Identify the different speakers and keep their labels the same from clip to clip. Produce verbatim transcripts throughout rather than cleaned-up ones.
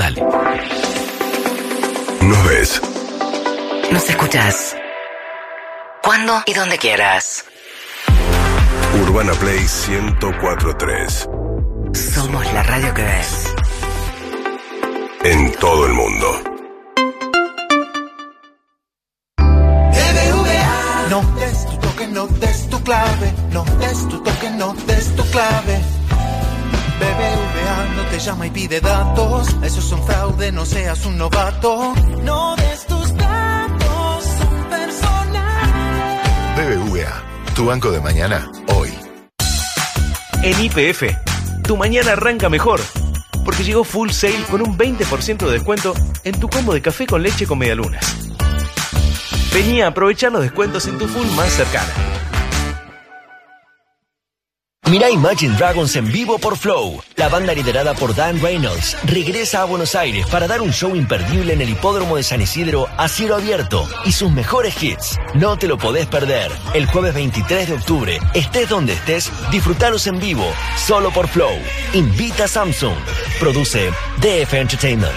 Speaker 1: Dale.
Speaker 2: Nos ves.
Speaker 3: Nos escuchás. Cuando y donde quieras.
Speaker 2: Urbana Play ciento cuatro punto tres.
Speaker 3: Somos la radio que ves.
Speaker 2: En todo el mundo.
Speaker 4: No des tu toque, no des tu clave. No des tu toque, no des tu clave. B B V A no te llama y pide datos. Esos son fraude, no seas un novato. No des tus datos, son personales.
Speaker 5: B B V A, tu banco de mañana, hoy.
Speaker 6: En Y P F, tu mañana arranca mejor. Porque llegó Full Sale con un veinte por ciento de descuento en tu combo de café con leche con medialunas. Vení a aprovechar los descuentos en tu Full más cercana.
Speaker 7: Mirá Imagine Dragons en vivo por Flow. La banda liderada por Dan Reynolds regresa a Buenos Aires para dar un show imperdible en el hipódromo de San Isidro a cielo abierto y sus mejores hits. No te lo podés perder. El jueves veintitrés de octubre, estés donde estés, disfrutalos en vivo, solo por Flow. Invita a Samsung. Produce D F Entertainment.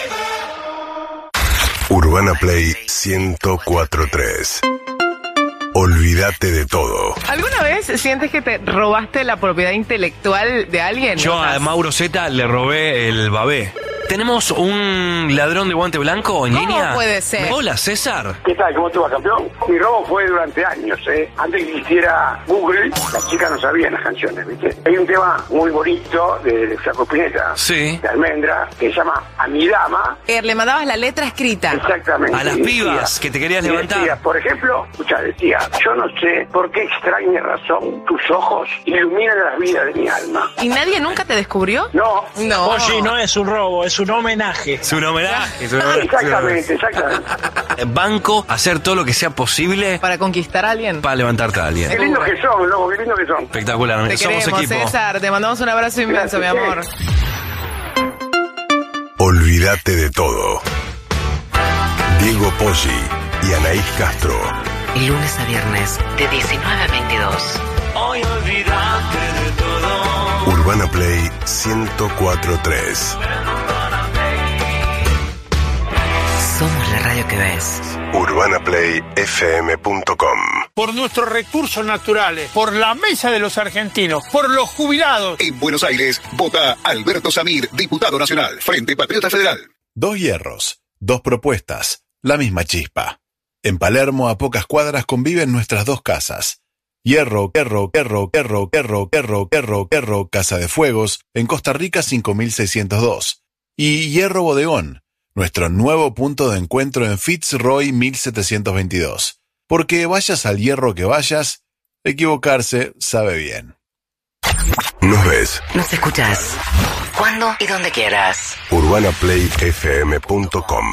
Speaker 2: Urbana Play ciento cuatro punto tres. Olvídate de todo.
Speaker 8: ¿Alguna vez sientes que te robaste la propiedad intelectual de alguien?
Speaker 1: Yo a Mauro Zeta le robé el babé. ¿Tenemos un ladrón de guante blanco en
Speaker 8: ¿Cómo
Speaker 1: línea?
Speaker 8: puede ser?
Speaker 1: Hola, César.
Speaker 9: ¿Qué tal? ¿Cómo estuvo, campeón? Mi robo fue durante años, ¿eh? Antes que existiera Google, las chicas no sabían las canciones, ¿viste? Hay un tema muy bonito de Flaco Spinetta,
Speaker 1: sí,
Speaker 9: de Almendra, que se llama A mi dama.
Speaker 8: Eh, le mandabas la letra escrita.
Speaker 9: Exactamente.
Speaker 1: A las pibas decía, que te querías levantar.
Speaker 9: Decía, por ejemplo, escuchá, decía, yo no sé por qué extraña razón tus ojos iluminan las vidas de mi alma.
Speaker 8: ¿Y nadie nunca te descubrió?
Speaker 9: No.
Speaker 8: No.
Speaker 10: Oye, no es un robo, es un homenaje.
Speaker 1: Es un homenaje. Es un homenaje.
Speaker 9: Exactamente, exactamente.
Speaker 1: Banco, hacer todo lo que sea posible
Speaker 8: para conquistar a alguien.
Speaker 1: Para levantarte a alguien.
Speaker 9: Qué lindo que son, loco, qué lindo que son.
Speaker 1: Espectacular,
Speaker 8: te
Speaker 1: somos
Speaker 8: queremos,
Speaker 1: equipo.
Speaker 8: César, te mandamos un abrazo inmenso, mi amor.
Speaker 2: Olvídate de todo. Diego Poggi y Anaís Castro.
Speaker 3: Lunes a viernes, de diecinueve a veintidós.
Speaker 4: Hoy olvídate de todo.
Speaker 2: Urbana Play ciento cuatro punto tres.
Speaker 3: Somos la radio que ves.
Speaker 2: Urbana Play F M punto com.
Speaker 10: Por nuestros recursos naturales, por la mesa de los argentinos, por los jubilados.
Speaker 5: En Buenos Aires, vota Alberto Samir, diputado nacional, Frente Patriota Federal.
Speaker 11: Dos hierros, dos propuestas, la misma chispa. En Palermo, a pocas cuadras, conviven nuestras dos casas. Hierro, Hierro, Hierro, Hierro, Hierro, Hierro, Hierro, Hierro, Casa de Fuegos, en Costa Rica cinco mil seiscientos dos. Y Hierro Bodegón, nuestro nuevo punto de encuentro en Fitzroy mil setecientos veintidós. Porque vayas al hierro que vayas, equivocarse sabe bien.
Speaker 2: Nos ves.
Speaker 3: Nos escuchás. Cuando y donde quieras.
Speaker 2: Urbana Play F M punto com.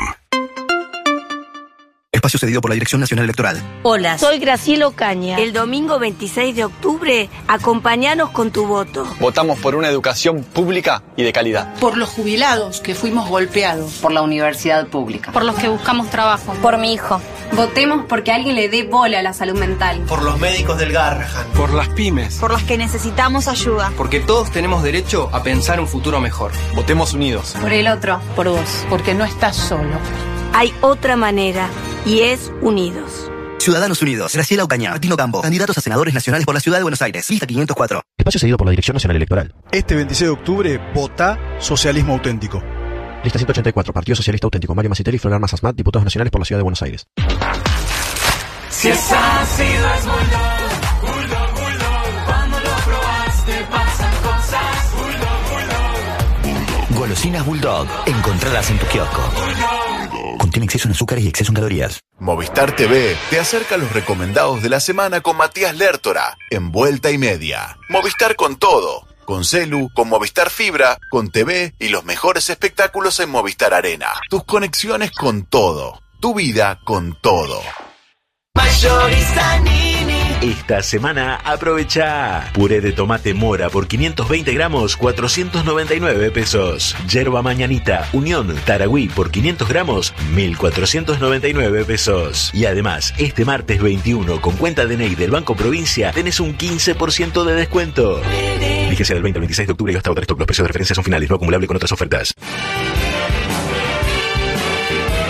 Speaker 12: Espacio cedido por la Dirección Nacional Electoral.
Speaker 13: Hola, soy Graciela Ocaña. El domingo veintiséis de octubre, acompáñanos con tu voto.
Speaker 14: Votamos por una educación pública y de calidad.
Speaker 15: Por los jubilados que fuimos golpeados.
Speaker 16: Por la universidad pública.
Speaker 17: Por los que buscamos trabajo.
Speaker 18: Por mi hijo. Votemos porque alguien le dé bola a la salud mental.
Speaker 19: Por los médicos del Garrahan.
Speaker 14: Por las pymes.
Speaker 20: Por los que necesitamos ayuda.
Speaker 14: Porque todos tenemos derecho a pensar un futuro mejor. Votemos unidos.
Speaker 18: Por el otro.
Speaker 15: Por vos. Porque no estás solo.
Speaker 13: Hay otra manera, y es unidos.
Speaker 12: Ciudadanos Unidos. Graciela Ocaña, Martino Campo. Candidatos a senadores nacionales por la Ciudad de Buenos Aires. Lista quinientos cuatro.
Speaker 7: Espacio cedido por la Dirección Nacional Electoral.
Speaker 15: Este veintiséis de octubre, vota Socialismo Auténtico.
Speaker 7: Lista ciento ochenta y cuatro. Partido Socialista Auténtico. Mario Macitelli y Florar Masasmat, diputados nacionales por la Ciudad de Buenos Aires.
Speaker 4: Si es ácido es Bulldog, Bulldog, Bulldog. Cuando lo probaste pasan cosas. Bulldog, Bulldog.
Speaker 7: Golosinas Bulldog. Encontradas en tu kiosco. Contiene exceso en azúcares y exceso en calorías.
Speaker 11: Movistar T V te acerca a los recomendados de la semana con Matías Lertora, en Vuelta y Media. Movistar con todo. Con celu, con Movistar Fibra, con T V y los mejores espectáculos en Movistar Arena. Tus conexiones con todo. Tu vida con todo.
Speaker 4: Mayorista Nini.
Speaker 6: Esta semana aprovecha puré de tomate mora por quinientos veinte gramos, cuatrocientos noventa y nueve pesos. Yerba mañanita Unión Taragüí por quinientos gramos, mil cuatrocientos noventa y nueve pesos. Y además, este martes veintiuno, con cuenta D N I del Banco Provincia, tenés un quince por ciento de descuento. Vigencia del veinte al veintiséis de octubre y hasta agotar stock. Los precios de referencia son finales, no acumulable con otras ofertas.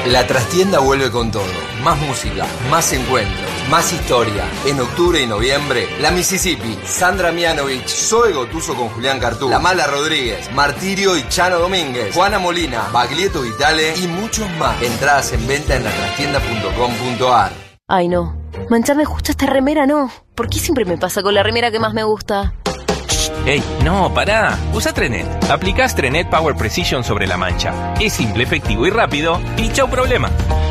Speaker 14: La trastienda vuelve con todo. Más música, más encuentros, más historia. En octubre y noviembre, La Mississippi, Sandra Mianovich, Zoe Gotuso con Julián Cartú, La Mala Rodríguez, Martirio y Chano Domínguez, Juana Molina, Baglietto Vitale y muchos más. Entradas en venta en la trastienda punto com punto a r.
Speaker 16: Ay, no. Mancharme justo esta remera, no. ¿Por qué siempre me pasa con la remera que más me gusta?
Speaker 1: ¡Ey, no, pará! Usa Trenet. Aplicás Trenet Power Precision sobre la mancha. Es simple, efectivo y rápido. Y chau problema.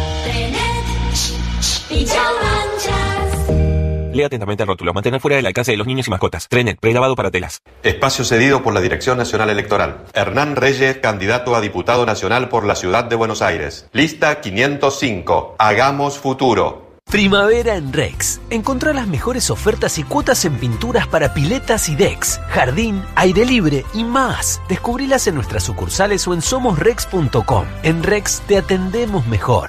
Speaker 17: Y chau manchas.
Speaker 1: Lea atentamente el rótulo. Mantener fuera del alcance de los niños y mascotas. Trenet, pregrabado para telas.
Speaker 21: Espacio cedido por la Dirección Nacional Electoral. Hernán Reyes, candidato a diputado nacional por la Ciudad de Buenos Aires. Lista quinientos cinco. Hagamos futuro.
Speaker 22: Primavera en Rex. Encontrá las mejores ofertas y cuotas en pinturas para piletas y decks, jardín, aire libre y más. Descubrilas en nuestras sucursales o en somos rex punto com. En Rex te atendemos mejor.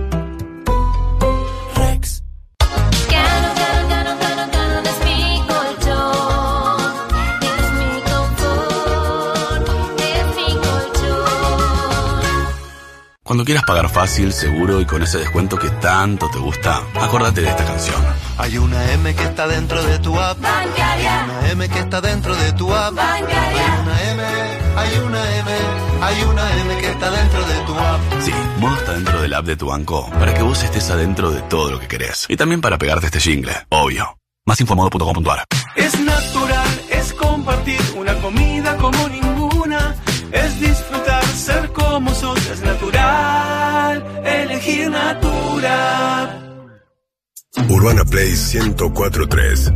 Speaker 17: Rex. Cano, cano, cano, cano, cano, es mi colchón. Es mi confort. Es mi colchón.
Speaker 23: Cuando quieras pagar fácil, seguro y con ese descuento que tanto te gusta, acórdate de esta canción.
Speaker 4: Hay una M que está dentro de tu app bancaria. Hay una M que está dentro de tu app bancaria. Hay una M, hay una M, hay una M que está dentro de tu app.
Speaker 23: Sí, Modo está dentro del app de tu banco para que vos estés adentro de todo lo que querés. Y también para pegarte este jingle, obvio. Más info modo punto com punto a r.
Speaker 24: Es natural, es compartir una comida como ninguna. Es disfrutar, ser como sos, es natural, elegir Natura.
Speaker 2: Urbana Play ciento cuatro punto tres.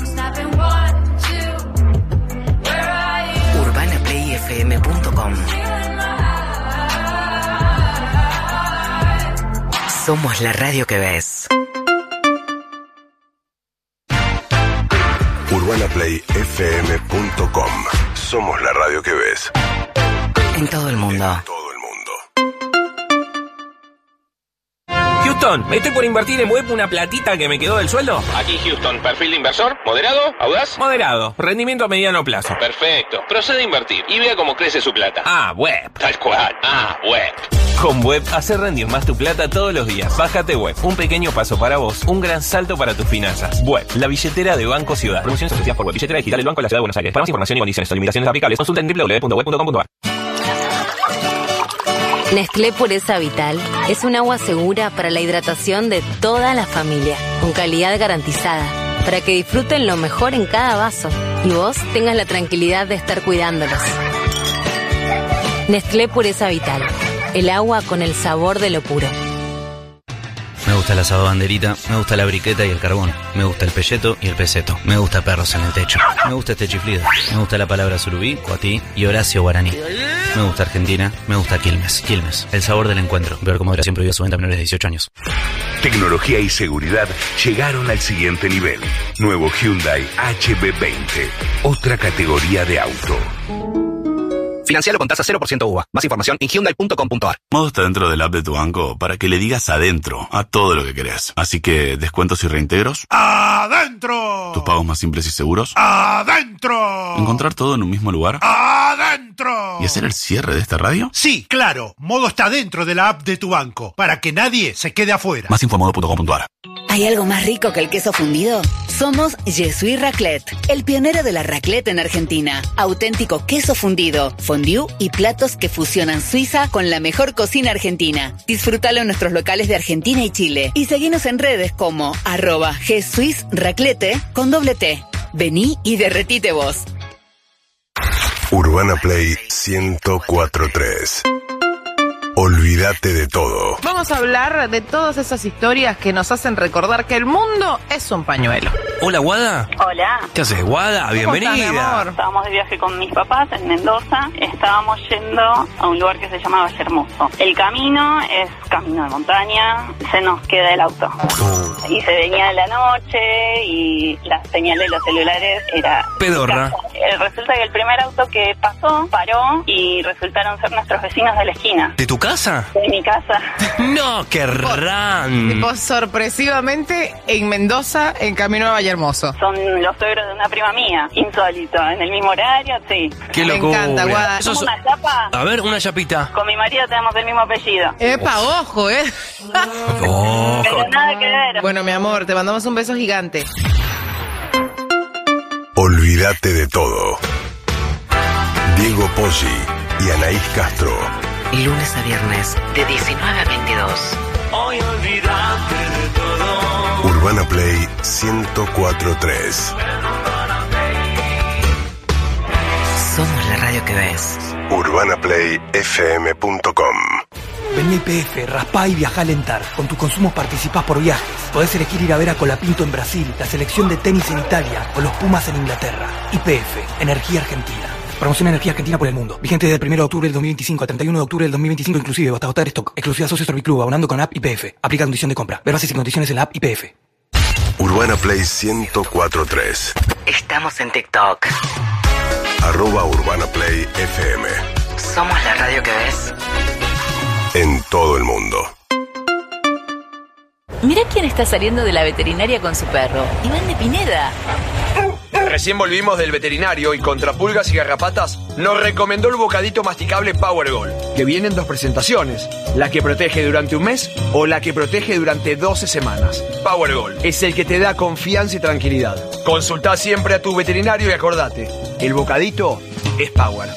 Speaker 3: urbana play f m punto com. Somos la radio que ves.
Speaker 2: urbana play f m punto com. Somos la radio que ves.
Speaker 3: En todo el mundo.
Speaker 1: Houston, me estoy por invertir en web una platita que me quedó del sueldo.
Speaker 25: Aquí Houston, perfil de inversor, moderado, audaz.
Speaker 1: Moderado, rendimiento a mediano plazo.
Speaker 25: Perfecto, procede a invertir y vea cómo crece su plata.
Speaker 1: Ah, web.
Speaker 25: Tal cual, ah, web.
Speaker 1: Con Web, hacer rendir más tu plata todos los días. Bájate Web, un pequeño paso para vos, un gran salto para tus finanzas. Web, la billetera de Banco Ciudad. Promociones ofrecidas por Web, billetera digital del Banco de la Ciudad de Buenos Aires. Para más información y condiciones o limitaciones aplicables, consulta en doble u doble u doble u punto web punto com punto a r.
Speaker 13: Nestlé Pureza Vital es un agua segura para la hidratación de toda la familia, con calidad garantizada, para que disfruten lo mejor en cada vaso y vos tengas la tranquilidad de estar cuidándolos. Nestlé Pureza Vital, el agua con el sabor de lo puro.
Speaker 26: Me gusta el asado banderita, me gusta la briqueta y el carbón, me gusta el pelleto y el peseto, me gusta perros en el techo, me gusta este chiflido, me gusta la palabra surubí, coatí y Horacio Guaraní. Me gusta Argentina, me gusta Quilmes, Quilmes, el sabor del encuentro, ver cómo siempre prohibido su venta a menores de dieciocho años.
Speaker 2: Tecnología y seguridad llegaron al siguiente nivel. Nuevo Hyundai H B veinte, otra categoría de auto.
Speaker 12: Financialo con tasa cero por ciento U V A. Más información en hyundai punto com punto a r.
Speaker 23: Modo está dentro del app de tu banco para que le digas adentro a todo lo que querés. Así que, descuentos y reintegros.
Speaker 10: ¡Adentro!
Speaker 23: Tus pagos más simples y seguros.
Speaker 10: ¡Adentro!
Speaker 23: Encontrar todo en un mismo lugar.
Speaker 10: ¡Adentro!
Speaker 23: ¿Y hacer el cierre de esta radio?
Speaker 10: Sí, claro. Modo está dentro de la app de tu banco para que nadie se quede afuera.
Speaker 23: Más info modo punto com punto a r.
Speaker 27: ¿Hay algo más rico que el queso fundido? Somos Jesús Raclette, el pionero de la raclette en Argentina. Auténtico queso fundido, fondue y platos que fusionan Suiza con la mejor cocina argentina. Disfrútalo en nuestros locales de Argentina y Chile. Y seguinos en redes como arroba Jesús Raclette con doble T. Vení y derretite vos.
Speaker 2: Urbana Play ciento cuatro punto tres. Olvídate de todo.
Speaker 8: Vamos a hablar de todas esas historias que nos hacen recordar que el mundo es un pañuelo.
Speaker 1: Hola, Guada.
Speaker 28: Hola.
Speaker 1: ¿Qué haces, Guada? Bienvenida.
Speaker 28: ¿Cómo estás, mi amor? Estábamos de viaje con mis papás en Mendoza. Estábamos yendo a un lugar que se llama Valle Hermoso. El camino es camino de montaña. Se nos queda el auto. Oh. Y se venía la noche y la señal de los celulares era...
Speaker 1: pedorra.
Speaker 28: Resulta que el primer auto que pasó paró y resultaron ser nuestros vecinos de la esquina.
Speaker 1: ¿De tu casa?
Speaker 28: de mi casa.
Speaker 5: No, qué ran.
Speaker 8: Tipo, sorpresivamente, en Mendoza, en camino a Vallehermoso.
Speaker 28: Son los suegros de una prima mía. Insólito. En el mismo horario, sí.
Speaker 5: Qué
Speaker 8: Me
Speaker 5: locura.
Speaker 8: encanta, Guada.
Speaker 5: Eso
Speaker 28: ¿Como
Speaker 5: es-
Speaker 28: una chapa?
Speaker 5: A ver, una chapita.
Speaker 28: Con mi marido tenemos el mismo apellido.
Speaker 8: Epa, ojo, ¿eh?
Speaker 5: Oh.
Speaker 28: Pero nada que ver.
Speaker 8: Bueno, mi amor, te mandamos un beso gigante.
Speaker 2: Olvídate de todo. Diego Poggi y Anaís Castro.
Speaker 3: Lunes a viernes, de diecinueve a veintidós.
Speaker 24: Hoy olvídate de todo.
Speaker 2: Urbana Play ciento cuatro punto tres.
Speaker 3: Somos la radio que ves.
Speaker 2: urbana play f m punto com.
Speaker 7: Vení a I P F, raspá y viajá a alentar. Con tus consumos participás por viajes. Podés elegir ir a ver a Colapinto en Brasil, la selección de tenis en Italia o los Pumas en Inglaterra. I P F, Energía Argentina. Promoción Energía Argentina por el mundo. Vigente desde el primero de octubre del dos mil veinticinco al treinta y uno de octubre del dos mil veinticinco inclusive, hasta agotar stock. Exclusiva Socio Serviclub, abonando con app I P F. Aplica condición de compra. Ver bases y condiciones en la app I P F.
Speaker 2: Urbana Play ciento cuatro punto tres.
Speaker 3: Estamos en TikTok.
Speaker 2: Arroba Urbana Play F M.
Speaker 3: Somos la radio que ves.
Speaker 2: En todo el mundo.
Speaker 9: Mira quién está saliendo de la veterinaria con su perro. Iván de Pineda.
Speaker 11: Recién volvimos del veterinario y contra pulgas y garrapatas nos recomendó el bocadito masticable Power Gold, que viene en dos presentaciones, la que protege durante un mes o la que protege durante doce semanas. Power Gold es el que te da confianza y tranquilidad. Consultá siempre a tu veterinario y acordate, el bocadito es Power.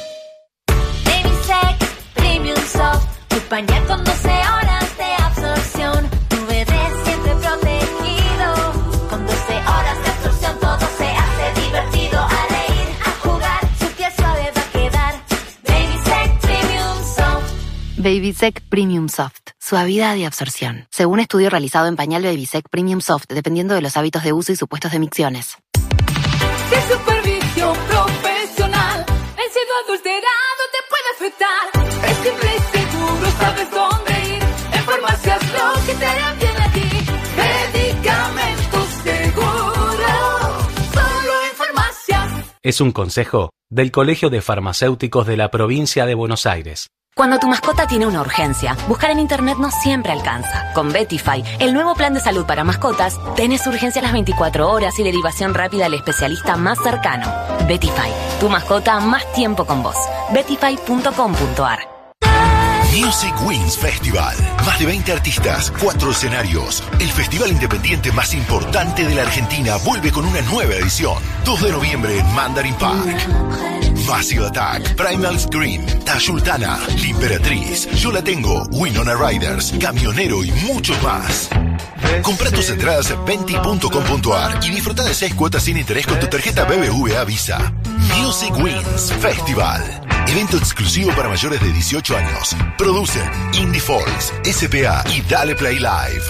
Speaker 17: Baby Premium Soft, tu pañal con doce horas de absorción, tu bebé siempre protegido, con doce horas de absorción todo se hace divertido, a reír, a jugar, su piel suave va a quedar. Baby Sec Premium Soft.
Speaker 13: Babysec Premium Soft. Suavidad y absorción. Según estudio realizado en pañal Babysec Premium Soft, dependiendo de los hábitos de uso y supuestos de micciones.
Speaker 17: De supervisión profesional, el sido adulterado te puede afectar. Es simple y seguro, sabes dónde ir. En farmacias lo que te hará bien a ti. Medicamentos seguros, solo en farmacias.
Speaker 22: Es un consejo del Colegio de Farmacéuticos de la Provincia de Buenos Aires.
Speaker 9: Cuando tu mascota tiene una urgencia, buscar en internet no siempre alcanza. Con Betify, el nuevo plan de salud para mascotas, tenés urgencia a las veinticuatro horas y derivación rápida al especialista más cercano. Betify, tu mascota más tiempo con vos. betify punto com punto a r.
Speaker 15: Music Wings Festival. Más de veinte artistas, cuatro escenarios. El festival independiente más importante de la Argentina vuelve con una nueva edición. dos de noviembre en Mandarin Park. Massive Attack, Primal Scream, Tayultana, La Imperatriz, Yo La Tengo, Winona Riders, Camionero y muchos más. Compra tus entradas en venti punto com punto a r y disfruta de seis cuotas sin interés con tu tarjeta B B V A Visa. Music Wings Festival. Evento exclusivo para mayores de dieciocho años. Producen Indie Folks, S P A y Dale Play Live.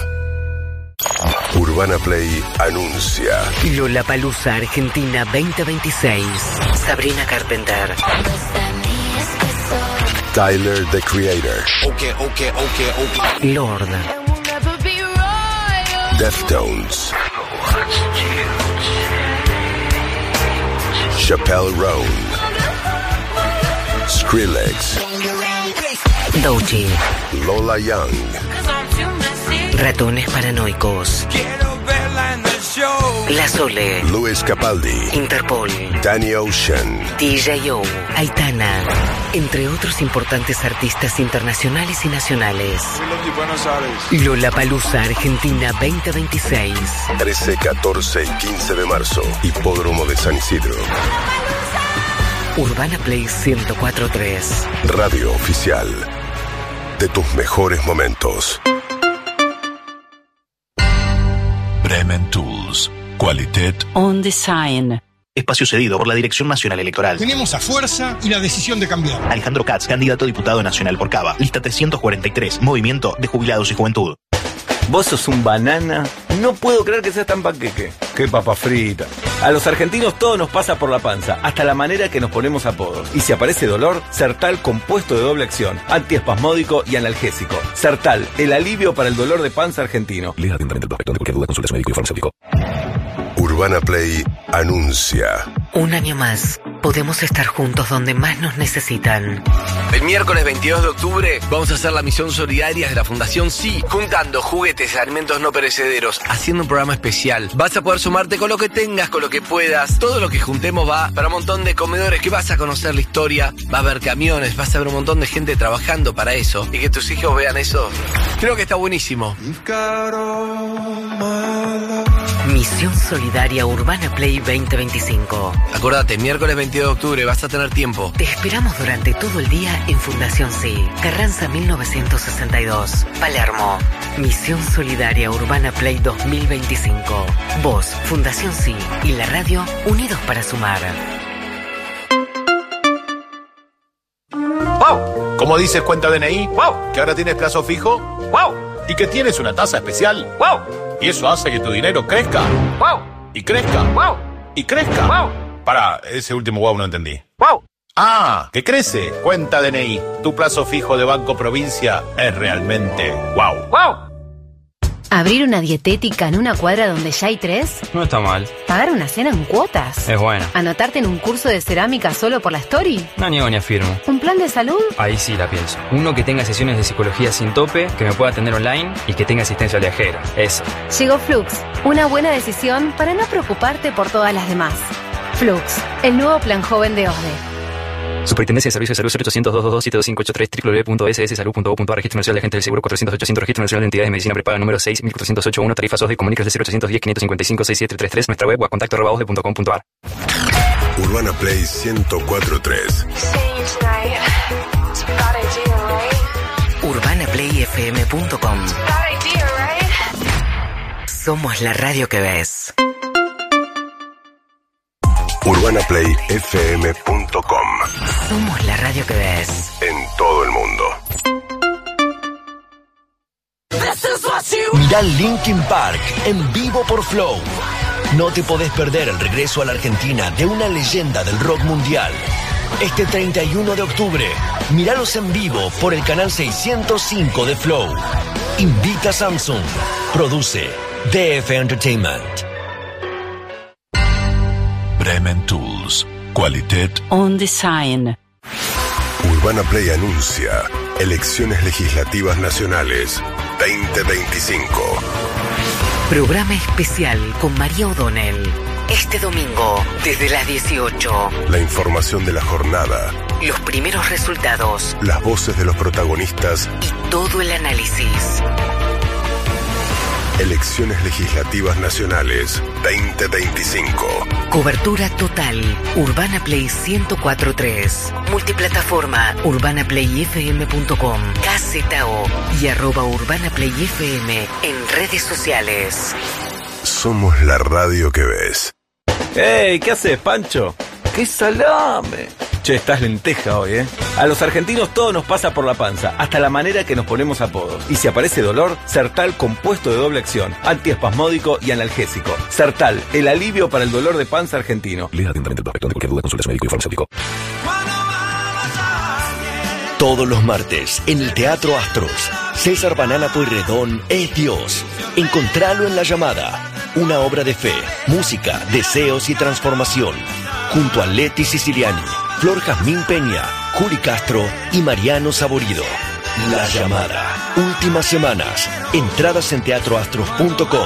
Speaker 2: Urbana Play anuncia.
Speaker 3: Lollapalooza Argentina veinte veintiséis. Sabrina Carpenter.
Speaker 2: Tyler, the Creator.
Speaker 3: Okay, okay, okay, okay. Lord.
Speaker 2: Deftones. Chappelle Roan. Skrillex.
Speaker 3: Doechii.
Speaker 2: Lola Young.
Speaker 3: Ratones paranoicos. La Sole.
Speaker 2: Luis Capaldi.
Speaker 3: Interpol.
Speaker 2: Danny Ocean.
Speaker 3: D J O. Aitana. Entre otros importantes artistas internacionales y nacionales. Lollapalooza Argentina veinte veintiséis.
Speaker 2: trece, catorce y quince de marzo. Hipódromo de San Isidro.
Speaker 3: Urbana Play ciento cuatro punto tres.
Speaker 2: Radio oficial de tus mejores momentos.
Speaker 18: Bremen Tools. Qualitet
Speaker 9: On Design.
Speaker 19: Espacio cedido por la Dirección Nacional Electoral.
Speaker 10: Tenemos la fuerza y la decisión de cambiar.
Speaker 19: Alejandro Katz, candidato a diputado nacional por Cava. Lista trescientos cuarenta y tres. Movimiento de Jubilados y Juventud.
Speaker 20: Vos sos un banana. No puedo creer que seas tan panqueque. Qué papa frita. A los argentinos todo nos pasa por la panza, hasta la manera que nos ponemos apodos. Y si aparece dolor, Sertal compuesto de doble acción, antiespasmódico y analgésico. Sertal, el alivio para el dolor de panza argentino.
Speaker 2: Lea atentamente el prospecto. Ante cualquier duda, consulte a su médico y farmacéutico. Urbana Play anuncia.
Speaker 3: Un año más. podemos estar juntos donde más nos necesitan.
Speaker 5: El miércoles veintidós de octubre vamos a hacer la misión solidaria de la Fundación Sí, juntando juguetes y alimentos no perecederos, haciendo un programa especial. Vas a poder sumarte con lo que tengas, con lo que puedas. Todo lo que juntemos va para un montón de comedores que vas a conocer la historia, va a haber camiones, vas a ver un montón de gente trabajando para eso, y que tus hijos vean eso. Creo que está buenísimo.
Speaker 3: Misión Solidaria Urbana Play veinte veinticinco.
Speaker 5: Acordate, miércoles veintidós de octubre vas a tener tiempo.
Speaker 3: Te esperamos durante todo el día en Fundación Sí, Carranza mil novecientos sesenta y dos, Palermo. Misión Solidaria Urbana Play dos mil veinticinco. Vos, Fundación Sí y la radio unidos para sumar.
Speaker 4: ¡Wow! ¿Cómo dices cuenta D N I? ¡Wow! ¿Que ahora tienes plazo fijo? ¡Wow! ¿Y que tienes una tasa especial? ¡Wow! Y eso hace que tu dinero crezca. ¡Wow! Y crezca. ¡Wow! Y crezca. ¡Wow! Pará, ese último wow no entendí. ¡Wow! Ah, que crece. Cuenta D N I. Tu plazo fijo de Banco Provincia es realmente wow. ¡Wow!
Speaker 6: ¿Abrir una dietética en una cuadra donde ya hay tres?
Speaker 12: No está mal.
Speaker 6: ¿Pagar una cena en cuotas?
Speaker 12: Es bueno.
Speaker 6: ¿Anotarte en un curso de cerámica solo por la story?
Speaker 12: No niego ni afirmo.
Speaker 6: ¿Un plan de salud?
Speaker 12: Ahí sí la pienso. Uno que tenga sesiones de psicología sin tope, que me pueda atender online y que tenga asistencia viajera. Eso.
Speaker 6: Llegó Flux. Una buena decisión para no preocuparte por todas las demás. Flux, el nuevo plan joven de O S D E.
Speaker 12: Superintendencia de Servicios de Salud cero ochocientos, doscientos veintidós, siete dos cinco ocho tres, doble u doble u doble u punto s s salud punto gov punto a r. Registro Nacional de Agentes del Seguro cuatrocientos ochocientos, Registro Nacional de Entidades de Medicina Prepaga número seis mil cuatrocientos ochenta y uno, tarifa S O S D, comunícase cero ochocientos diez, quinientos cincuenta y cinco, sesenta y siete treinta y tres, nuestra web o a contacto arroba osde punto com punto a r.
Speaker 14: Urbana Play ciento cuatro punto tres.
Speaker 3: urbana play f m punto com. Somos la radio que ves.
Speaker 14: urbana play f m punto com.
Speaker 3: Somos la radio que ves.
Speaker 14: En todo el mundo.
Speaker 16: Mirá Linkin Park en vivo por Flow. No te podés perder el regreso a la Argentina de una leyenda del rock mundial. Este treinta y uno de octubre, míralos en vivo por el canal seiscientos cinco de Flow. Invita a Samsung. Produce D F Entertainment.
Speaker 18: Bremen Tools. Qualitet
Speaker 21: On Design.
Speaker 14: Urbana Play anuncia Elecciones Legislativas Nacionales veinte veinticinco.
Speaker 3: Programa especial con María O'Donnell. Este domingo, desde las dieciocho.
Speaker 14: La información de la jornada.
Speaker 3: Los primeros resultados.
Speaker 14: Las voces de los protagonistas.
Speaker 3: Y todo el análisis.
Speaker 14: Elecciones Legislativas Nacionales veinte veinticinco.
Speaker 3: Cobertura total. Urbana Play ciento cuatro punto tres. Multiplataforma. urbana play f m punto com. K Z O y arroba Urbana Play F M en redes sociales.
Speaker 14: Somos la radio que ves.
Speaker 20: ¡Ey! ¿Qué haces, Pancho? ¡Qué salame! Che, estás lenteja hoy, ¿eh? A los argentinos todo nos pasa por la panza, hasta la manera que nos ponemos apodos. Y si aparece dolor, Sertal compuesto de doble acción, antiespasmódico y analgésico. Sertal, el alivio para el dolor de panza argentino.
Speaker 14: Lea atentamente el prospecto. De cualquier duda, consulte a su médico y farmacéutico.
Speaker 16: Todos los martes, en el Teatro Astros, César Banana Pueyrredón es Dios. Encontralo en La Llamada. Una obra de fe, música, deseos y transformación. Junto a Leti Siciliani, Flor Jazmín Peña, Juli Castro y Mariano Saborido. La Llamada. Últimas semanas. Entradas en teatro astros punto com.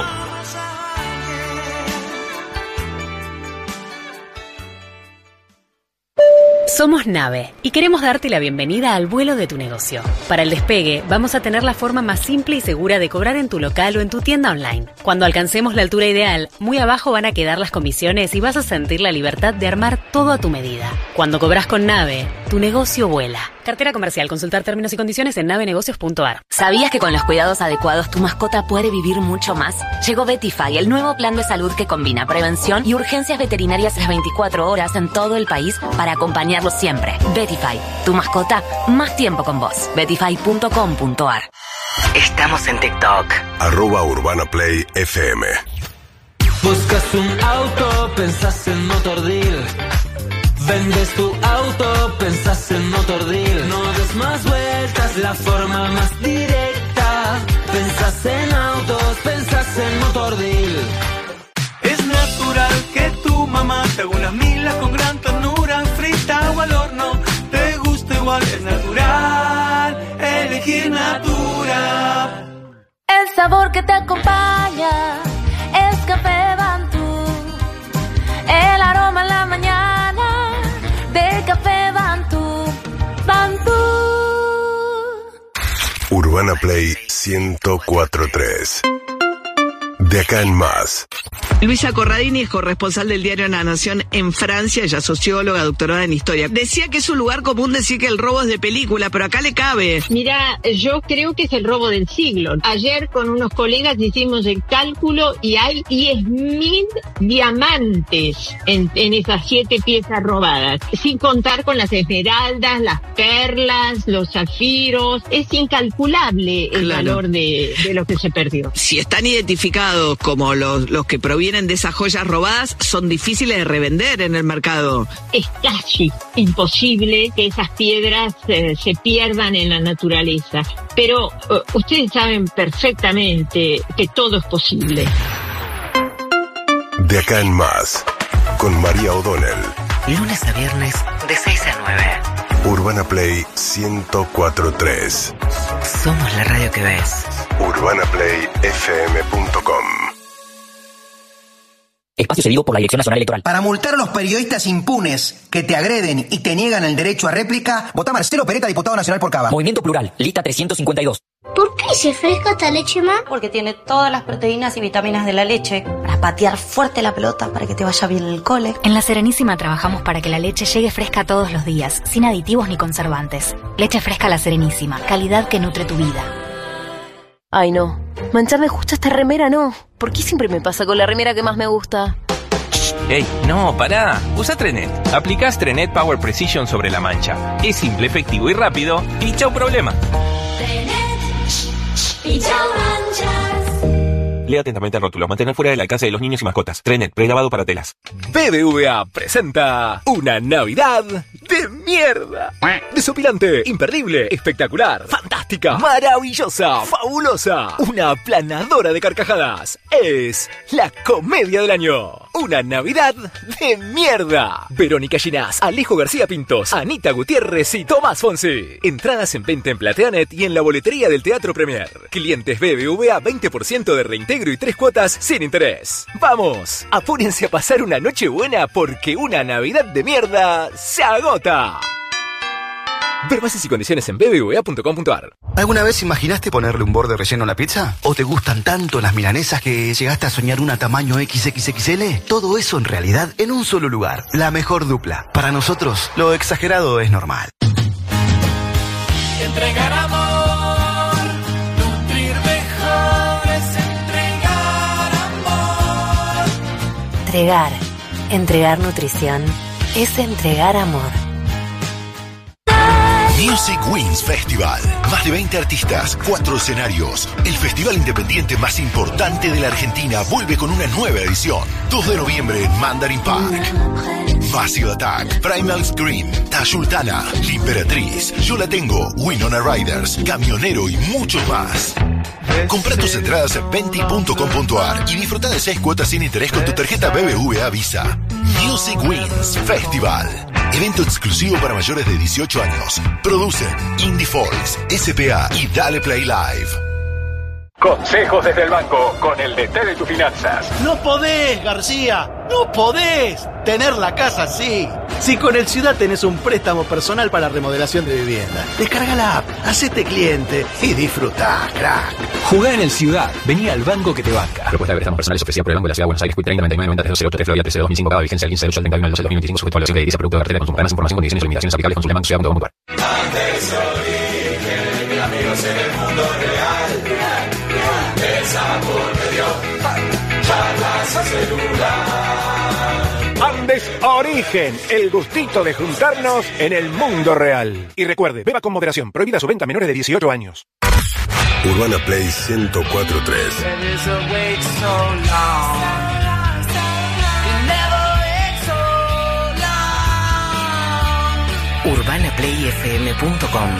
Speaker 9: Somos Nave y queremos darte la bienvenida al vuelo de tu negocio. Para el despegue, vamos a tener la forma más simple y segura de cobrar en tu local o en tu tienda online. Cuando alcancemos la altura ideal, muy abajo van a quedar las comisiones y vas a sentir la libertad de armar todo a tu medida. Cuando cobras con Nave, tu negocio vuela. Cartera comercial. Consultar términos y condiciones en nave negocios punto a r. ¿Sabías que con los cuidados adecuados tu mascota puede vivir mucho más? Llegó Betify, el nuevo plan de salud que combina prevención y urgencias veterinarias las veinticuatro horas en todo el país para acompañarlos siempre. Betify, tu mascota, más tiempo con vos. betify punto com punto a r.
Speaker 3: Estamos en TikTok.
Speaker 14: Arroba Urbana Play F M.
Speaker 24: Buscas un auto, pensás en Motordeal. Vendes tu auto, pensás en Motordeal. No des más vueltas, la forma más directa. Pensás en autos, pensás en Motordeal. Es natural que tu mamá te haga unas milas con gran ternura. elegir Natura.
Speaker 17: El sabor que te acompaña es Café Bantú. El aroma en la mañana del Café Bantú. Bantú.
Speaker 14: Urbana Play ciento cuatro punto tres. De acá en más.
Speaker 1: Luisa Corradini es corresponsal del diario La Nación en Francia, ella es socióloga, doctorada en historia. Decía que es un lugar común decir que el robo es de película, pero acá le cabe.
Speaker 8: Mira, yo creo que es el robo del siglo. Ayer con unos colegas hicimos el cálculo y hay diez mil diamantes en, en esas siete piezas robadas, sin contar con las esmeraldas, las perlas, los zafiros. Es incalculable el
Speaker 1: Claro.
Speaker 8: valor de, de lo que se perdió.
Speaker 1: Si están identificados como los, los que provienen de esas joyas robadas, son difíciles de revender en el mercado.
Speaker 8: Es casi imposible que esas piedras eh, se pierdan en la naturaleza. Pero uh, ustedes saben perfectamente que todo es posible.
Speaker 14: De acá en más. Con María O'Donnell.
Speaker 3: Lunes a viernes de seis a nueve.
Speaker 14: Urbana Play ciento cuatro punto tres.
Speaker 3: Somos la radio que ves.
Speaker 14: urbana play f m punto com.
Speaker 21: Espacio cedido por la Dirección Nacional Electoral.
Speaker 23: Para multar a los periodistas impunes que te agreden y te niegan el derecho a réplica, vota Marcelo Peretta, diputado nacional por Cava.
Speaker 21: Movimiento Plural, lista trescientos cincuenta y dos.
Speaker 25: ¿Por qué se fresca esta leche, ma? Porque tiene todas las proteínas y vitaminas de la leche. Para patear fuerte la pelota, para que te vaya bien el cole.
Speaker 9: En La Serenísima trabajamos para que la leche llegue fresca todos los días, sin aditivos ni conservantes. Leche fresca La Serenísima, calidad que nutre tu vida.
Speaker 6: Ay, no. Mancharme justo esta remera, no. ¿Por qué siempre me pasa con la remera que más me gusta?
Speaker 26: Ey, no, pará. Usa Trenet. Aplicás Trenet Power Precision sobre la mancha. Es simple, efectivo y rápido. Y chau problema.
Speaker 17: Y chao manchas.
Speaker 26: Lea atentamente el rótulo. Mantener fuera del alcance de los niños y mascotas. Trenet, prelavado para telas.
Speaker 27: B B V A presenta una Navidad de mierda. Desopilante, imperdible, espectacular, fantástica, maravillosa, fabulosa. Una aplanadora de carcajadas. Es la comedia del año. Una Navidad de mierda. Verónica Ginás, Alejo García Pintos, Anita Gutiérrez y Tomás Fonsi. Entradas en venta en Plateanet y en la boletería del Teatro Premier. Clientes B B V A veinte por ciento de reintegro y tres cuotas sin interés. Vamos, apúrense a pasar una noche buena porque una Navidad de mierda se agota. Ver bases y condiciones en b b v a punto com punto a r.
Speaker 28: ¿Alguna vez imaginaste ponerle un borde relleno a la pizza? ¿O te gustan tanto las milanesas que llegaste a soñar una tamaño equis equis equis ele? Todo eso en realidad en un solo lugar. La mejor dupla. Para nosotros, lo exagerado es normal.
Speaker 24: Entregar amor, nutrir mejor es entregar amor.
Speaker 13: Entregar. Entregar nutrición es entregar amor.
Speaker 15: Music Wings Festival. Más de veinte artistas, cuatro escenarios. El festival independiente más importante de la Argentina vuelve con una nueva edición. dos de noviembre en Mandarin Park. Massive Attack, Primal Scream, Tayultana, La Imperatriz, Yo La Tengo, Winona Riders, Camionero y muchos más. Compra tus entradas en venti punto com punto a r y disfruta de seis cuotas sin interés con tu tarjeta B B V A Visa. Music Wings Festival. Evento exclusivo para mayores de dieciocho años. Producen Indie Folks, S P A y Dale Play Live.
Speaker 27: Consejos desde el banco con el D T de tus finanzas.
Speaker 29: No podés, García, no podés tener la casa así. Si con el Ciudad tenés un préstamo personal para remodelación de vivienda, descarga la app, hacete cliente y disfrutá, crack.
Speaker 22: Jugá en el Ciudad, vení al banco que te banca.
Speaker 12: Propuesta de préstamos personales ofrecida por el Banco de la Ciudad de Buenos Aires, treinta noventa y nueve noventa tres cero ocho tres Florida trece dos mil cinco, cada vigencia del quince del ocho al treinta y uno del doce del dos mil veinticinco, sujeto a evaluación crediticia, producto de cartera de consumo. Para más información, condiciones y limitaciones aplicables, consulte Banco Ciudad punto com punto a r.
Speaker 24: Andes origen, amigos en el mundo real. El sabor me dio charlas a celular.
Speaker 27: Andes Origen, el gustito de juntarnos en el mundo real. Y recuerde, beba con moderación, prohibida su venta a menores de dieciocho años.
Speaker 14: Urbana Play ciento cuatro punto tres.
Speaker 3: urbana play f m punto com.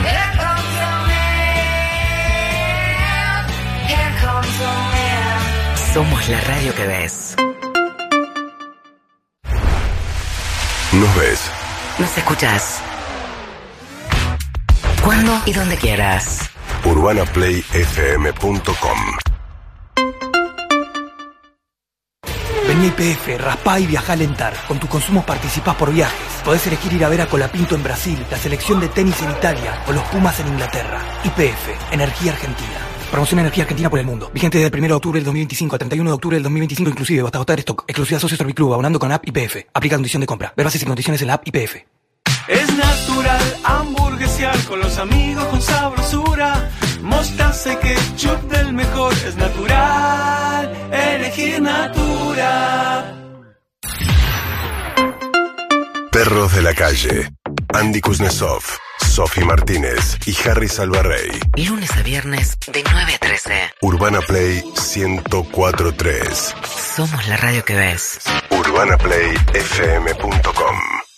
Speaker 3: Somos la radio que ves.
Speaker 14: Nos ves.
Speaker 3: Nos escuchas. Cuando y donde quieras.
Speaker 14: urbana play f m punto com.
Speaker 2: Vení a Y P F, raspá y viajá a alentar. Con tus consumos participás por viajes. Podés elegir ir a ver a Colapinto en Brasil, la selección de tenis en Italia o los Pumas en Inglaterra. Y P F, Energía Argentina. Promoción Energía Argentina por el mundo. Vigente desde el primero de octubre del dos mil veinticinco al treinta y uno de octubre del dos mil veinticinco inclusive, hasta agotar stock. Exclusividad Socio Serviclub, abonando con app Y P F. Aplica condición de compra. Ver bases y condiciones en la app Y P F.
Speaker 24: Es natural hamburguesear con los amigos con sabrosura. Mostaza y ketchup del mejor. Es natural elegir Natura.
Speaker 14: Perros de la calle. Andy Kuznetsov, Sofi Martínez y Harry Salvarrey.
Speaker 3: Lunes a viernes de nueve a trece.
Speaker 14: Urbana Play ciento cuatro punto tres.
Speaker 3: Somos la radio que ves.
Speaker 14: urbana play f m punto com.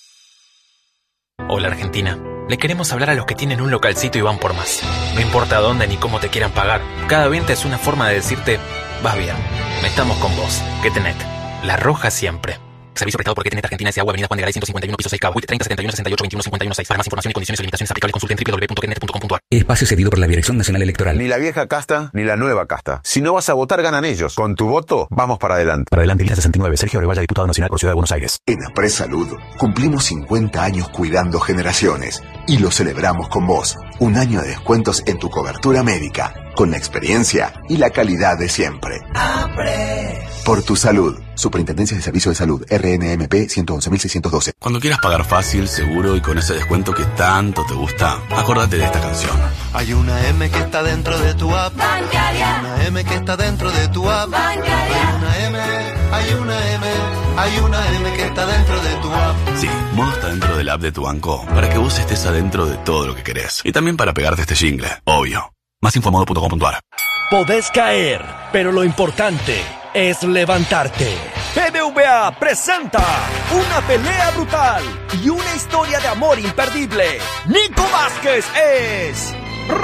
Speaker 4: Hola Argentina. Le queremos hablar a los que tienen un localcito y van por más. No importa dónde ni cómo te quieran pagar. Cada venta es una forma de decirte, vas bien, estamos con vos. Getenet, la roja siempre. Servicio prestado por Getenet Argentina S A Avenida Juan de Garay ciento cincuenta y uno, piso seis K, W I T treinta setenta y uno sesenta y ocho veintiuno cincuenta y uno seis. Para más información y condiciones y limitaciones aplicables consulten doble u doble u doble u punto getenet punto com punto a r.
Speaker 5: Espacio cedido por la Dirección Nacional Electoral.
Speaker 7: Ni la vieja casta, ni la nueva casta. Si no vas a votar, ganan ellos. Con tu voto, vamos para adelante.
Speaker 5: Para adelante, lista sesenta y nueve. Sergio Arevalla, diputado nacional por Ciudad de Buenos Aires.
Speaker 10: En Apres Salud cumplimos cincuenta años cuidando generaciones y lo celebramos con vos. Un año de descuentos en tu cobertura médica, con la experiencia y la calidad de siempre. Apres. Por tu salud. Superintendencia de Servicios de Salud, R N M P ciento once mil seiscientos doce.
Speaker 11: Cuando quieras pagar fácil, seguro y con ese descuento que tanto te gusta, acordate de esta canción.
Speaker 18: Hay una M que está dentro de tu app bancaria. Hay una M que está dentro de tu app bancaria. Hay una M, hay una M, hay una M que está dentro de tu app.
Speaker 11: Sí, Modo está dentro del app de tu banco, para que vos estés adentro de todo lo que querés. Y también para pegarte este jingle, obvio. Más info modo punto com punto a r.
Speaker 22: Podés caer, pero lo importante es levantarte. B B V A presenta una pelea brutal y una historia de amor imperdible. Nico Vázquez es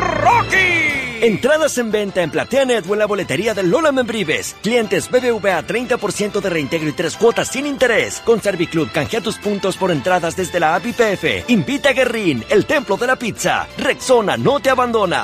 Speaker 22: Rocky. Entradas en venta en PlateaNet o en la boletería de Lola Membrives. Clientes B B V A treinta por ciento de reintegro y tres cuotas sin interés. Con Serviclub canjea tus puntos por entradas desde la app Y P F. Invita a Guerrín, el templo de la pizza. Rexona no te abandona.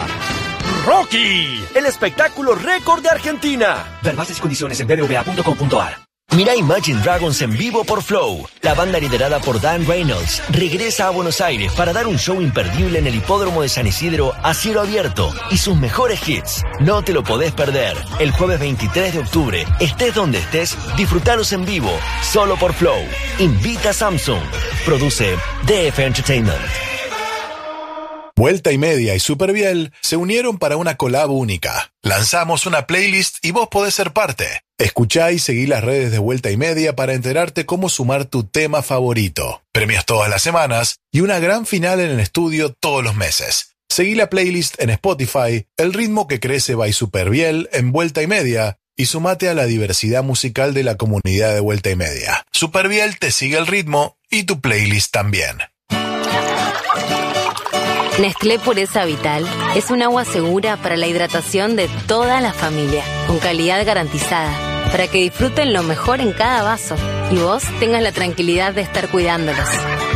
Speaker 22: Rocky, el espectáculo récord de Argentina. Ver bases y condiciones en b b v a punto com punto a r. Mira Imagine Dragons en vivo por Flow. La banda liderada por Dan Reynolds regresa a Buenos Aires para dar un show imperdible en el hipódromo de San Isidro a cielo abierto y sus mejores hits. No te lo podés perder. El jueves veintitrés de octubre, estés donde estés, disfrutalos en vivo, solo por Flow. Invita a Samsung. Produce D F Entertainment.
Speaker 19: Vuelta y Media y Superviel se unieron para una collab única. Lanzamos una playlist y vos podés ser parte. Escuchá y seguí las redes de Vuelta y Media para enterarte cómo sumar tu tema favorito. Premios todas las semanas y una gran final en el estudio todos los meses. Seguí la playlist en Spotify, El ritmo que crece by Superviel en Vuelta y Media y sumate a la diversidad musical de la comunidad de Vuelta y Media. Superviel te sigue el ritmo y tu playlist también.
Speaker 13: Nestlé Pureza Vital es un agua segura para la hidratación de toda la familia, con calidad garantizada, para que disfruten lo mejor en cada vaso y vos tengas la tranquilidad de estar cuidándolos.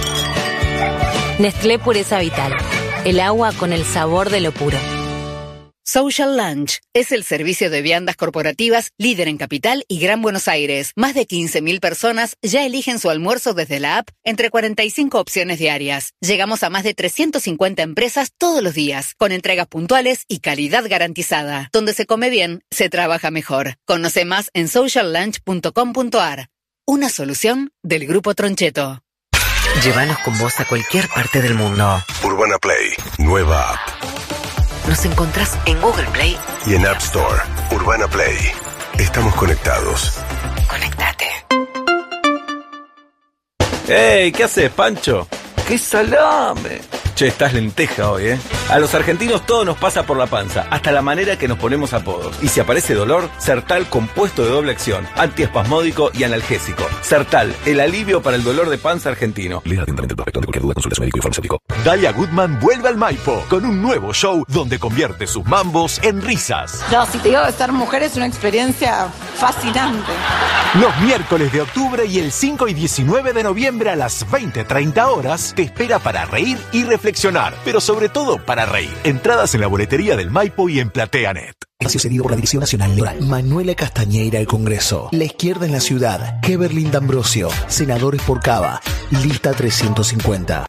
Speaker 13: Nestlé Pureza Vital, el agua con el sabor de lo puro.
Speaker 20: Social Lunch es el servicio de viandas corporativas líder en Capital y Gran Buenos Aires. Más de quince mil personas ya eligen su almuerzo desde la app entre cuarenta y cinco opciones diarias. Llegamos a más de trescientas cincuenta empresas todos los días, con entregas puntuales y calidad garantizada. Donde se come bien, se trabaja mejor. Conoce más en social lunch punto com punto a r. Una solución del Grupo Troncheto.
Speaker 3: Llévanos con vos a cualquier parte del mundo.
Speaker 14: Urbana Play, nueva app.
Speaker 3: Nos encontrás en Google Play
Speaker 14: y en App Store. Urbana Play. Estamos conectados.
Speaker 3: Conectate.
Speaker 26: ¡Ey! ¿Qué haces, Pancho? ¡Qué salame! Che, estás lenteja hoy, ¿eh? A los argentinos todo nos pasa por la panza, hasta la manera que nos ponemos apodos. Y si aparece dolor, Sertal compuesto de doble acción, antiespasmódico y analgésico. Sertal, el alivio para el dolor de panza argentino.
Speaker 5: Lea atentamente el prospecto. De cualquier duda, consulte a su médico y farmacéutico.
Speaker 27: Dalia Goodman vuelve al Maipo con un nuevo show donde convierte sus mambos en risas.
Speaker 30: No, si te digo que ser mujer es una experiencia fascinante.
Speaker 27: Los miércoles de octubre y el cinco y diecinueve de noviembre a las veinte treinta horas te espera para reír y reflexionar
Speaker 1: reflexionar, pero sobre todo para reír. Entradas en la boletería del Maipo y en PlateaNet.
Speaker 6: Espacio cedido por la Dirección Nacional Electoral. Manuela Castañeira al Congreso. La izquierda en la ciudad. Keverlin D'Ambrosio. Senadores por Cava. Lista trescientos cincuenta.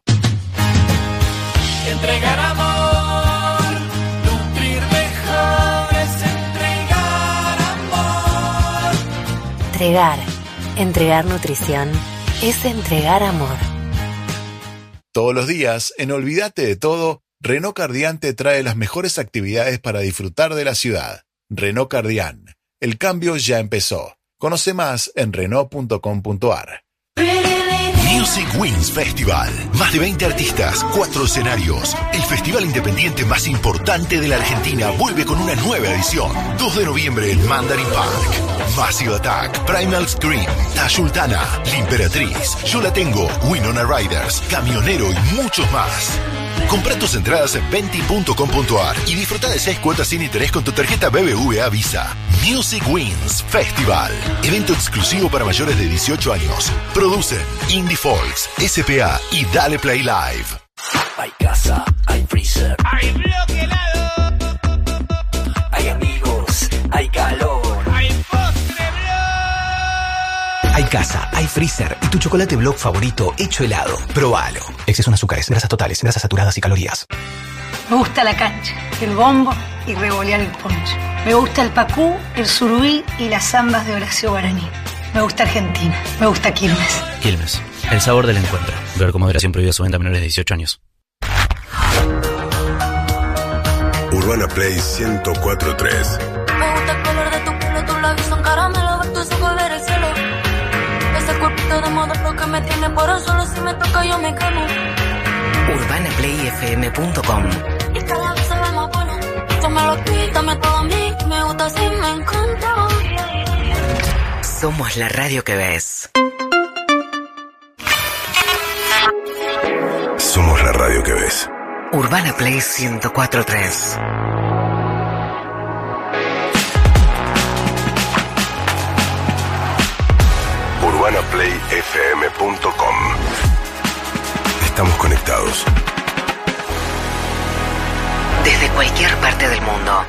Speaker 24: Entregar amor, nutrir mejor es entregar amor.
Speaker 13: Entregar. Entregar nutrición es entregar amor.
Speaker 19: Todos los días, en Olvídate de Todo, Renault Cardián te trae las mejores actividades para disfrutar de la ciudad. Renault Cardián. El cambio ya empezó. Conoce más en renault punto com punto a r.
Speaker 15: Music Wings Festival. Más de veinte artistas, cuatro escenarios. El festival independiente más importante de la Argentina vuelve con una nueva edición. dos de noviembre en Mandarin Park. Massive Attack, Primal Scream, Tayultana, La Imperatriz, Yo La Tengo, Winona Riders, Camionero y muchos más. Compra tus entradas en venti punto com punto a r y disfruta de seis cuotas sin interés con tu tarjeta B B V A Visa. Music Wings Festival. Evento exclusivo para mayores de dieciocho años. Producen Indie Folks, S P A y Dale Play Live.
Speaker 22: Hay casa, hay freezer,
Speaker 24: Hay bloque helado,
Speaker 22: hay amigos, hay calor.
Speaker 24: hay postre blog.
Speaker 22: Hay casa, hay freezer y tu chocolate Block favorito hecho helado. Probalo. Exceso en azúcares, grasas totales, grasas saturadas y calorías.
Speaker 8: Me gusta la cancha, el bombo y revolear el poncho. Me gusta el pacú, el surubí y las zambas de Horacio Guaraní. Me gusta Argentina, me gusta Quilmes.
Speaker 12: Quilmes, el sabor del encuentro. Ver con moderación prohibida su venta a menores de dieciocho años.
Speaker 14: Urbana Play ciento cuatro punto tres.
Speaker 9: Me gusta el color de tu pelo, tus labios son caramelo, ver tus ojos ver el cielo. Ese cuerpito de modelo que me tiene por un solo, si me toca yo me quemo.
Speaker 3: urbana play f m punto com.
Speaker 9: Y cada vez se ve más bueno. Tómalo aquí, dame todo a mí, me gusta así, me encanta.
Speaker 3: Somos la radio que ves.
Speaker 14: Somos la radio que ves.
Speaker 3: Urbana Play ciento cuatro punto tres.
Speaker 14: urbana play f m punto com. Estamos conectados.
Speaker 3: Desde cualquier parte del mundo.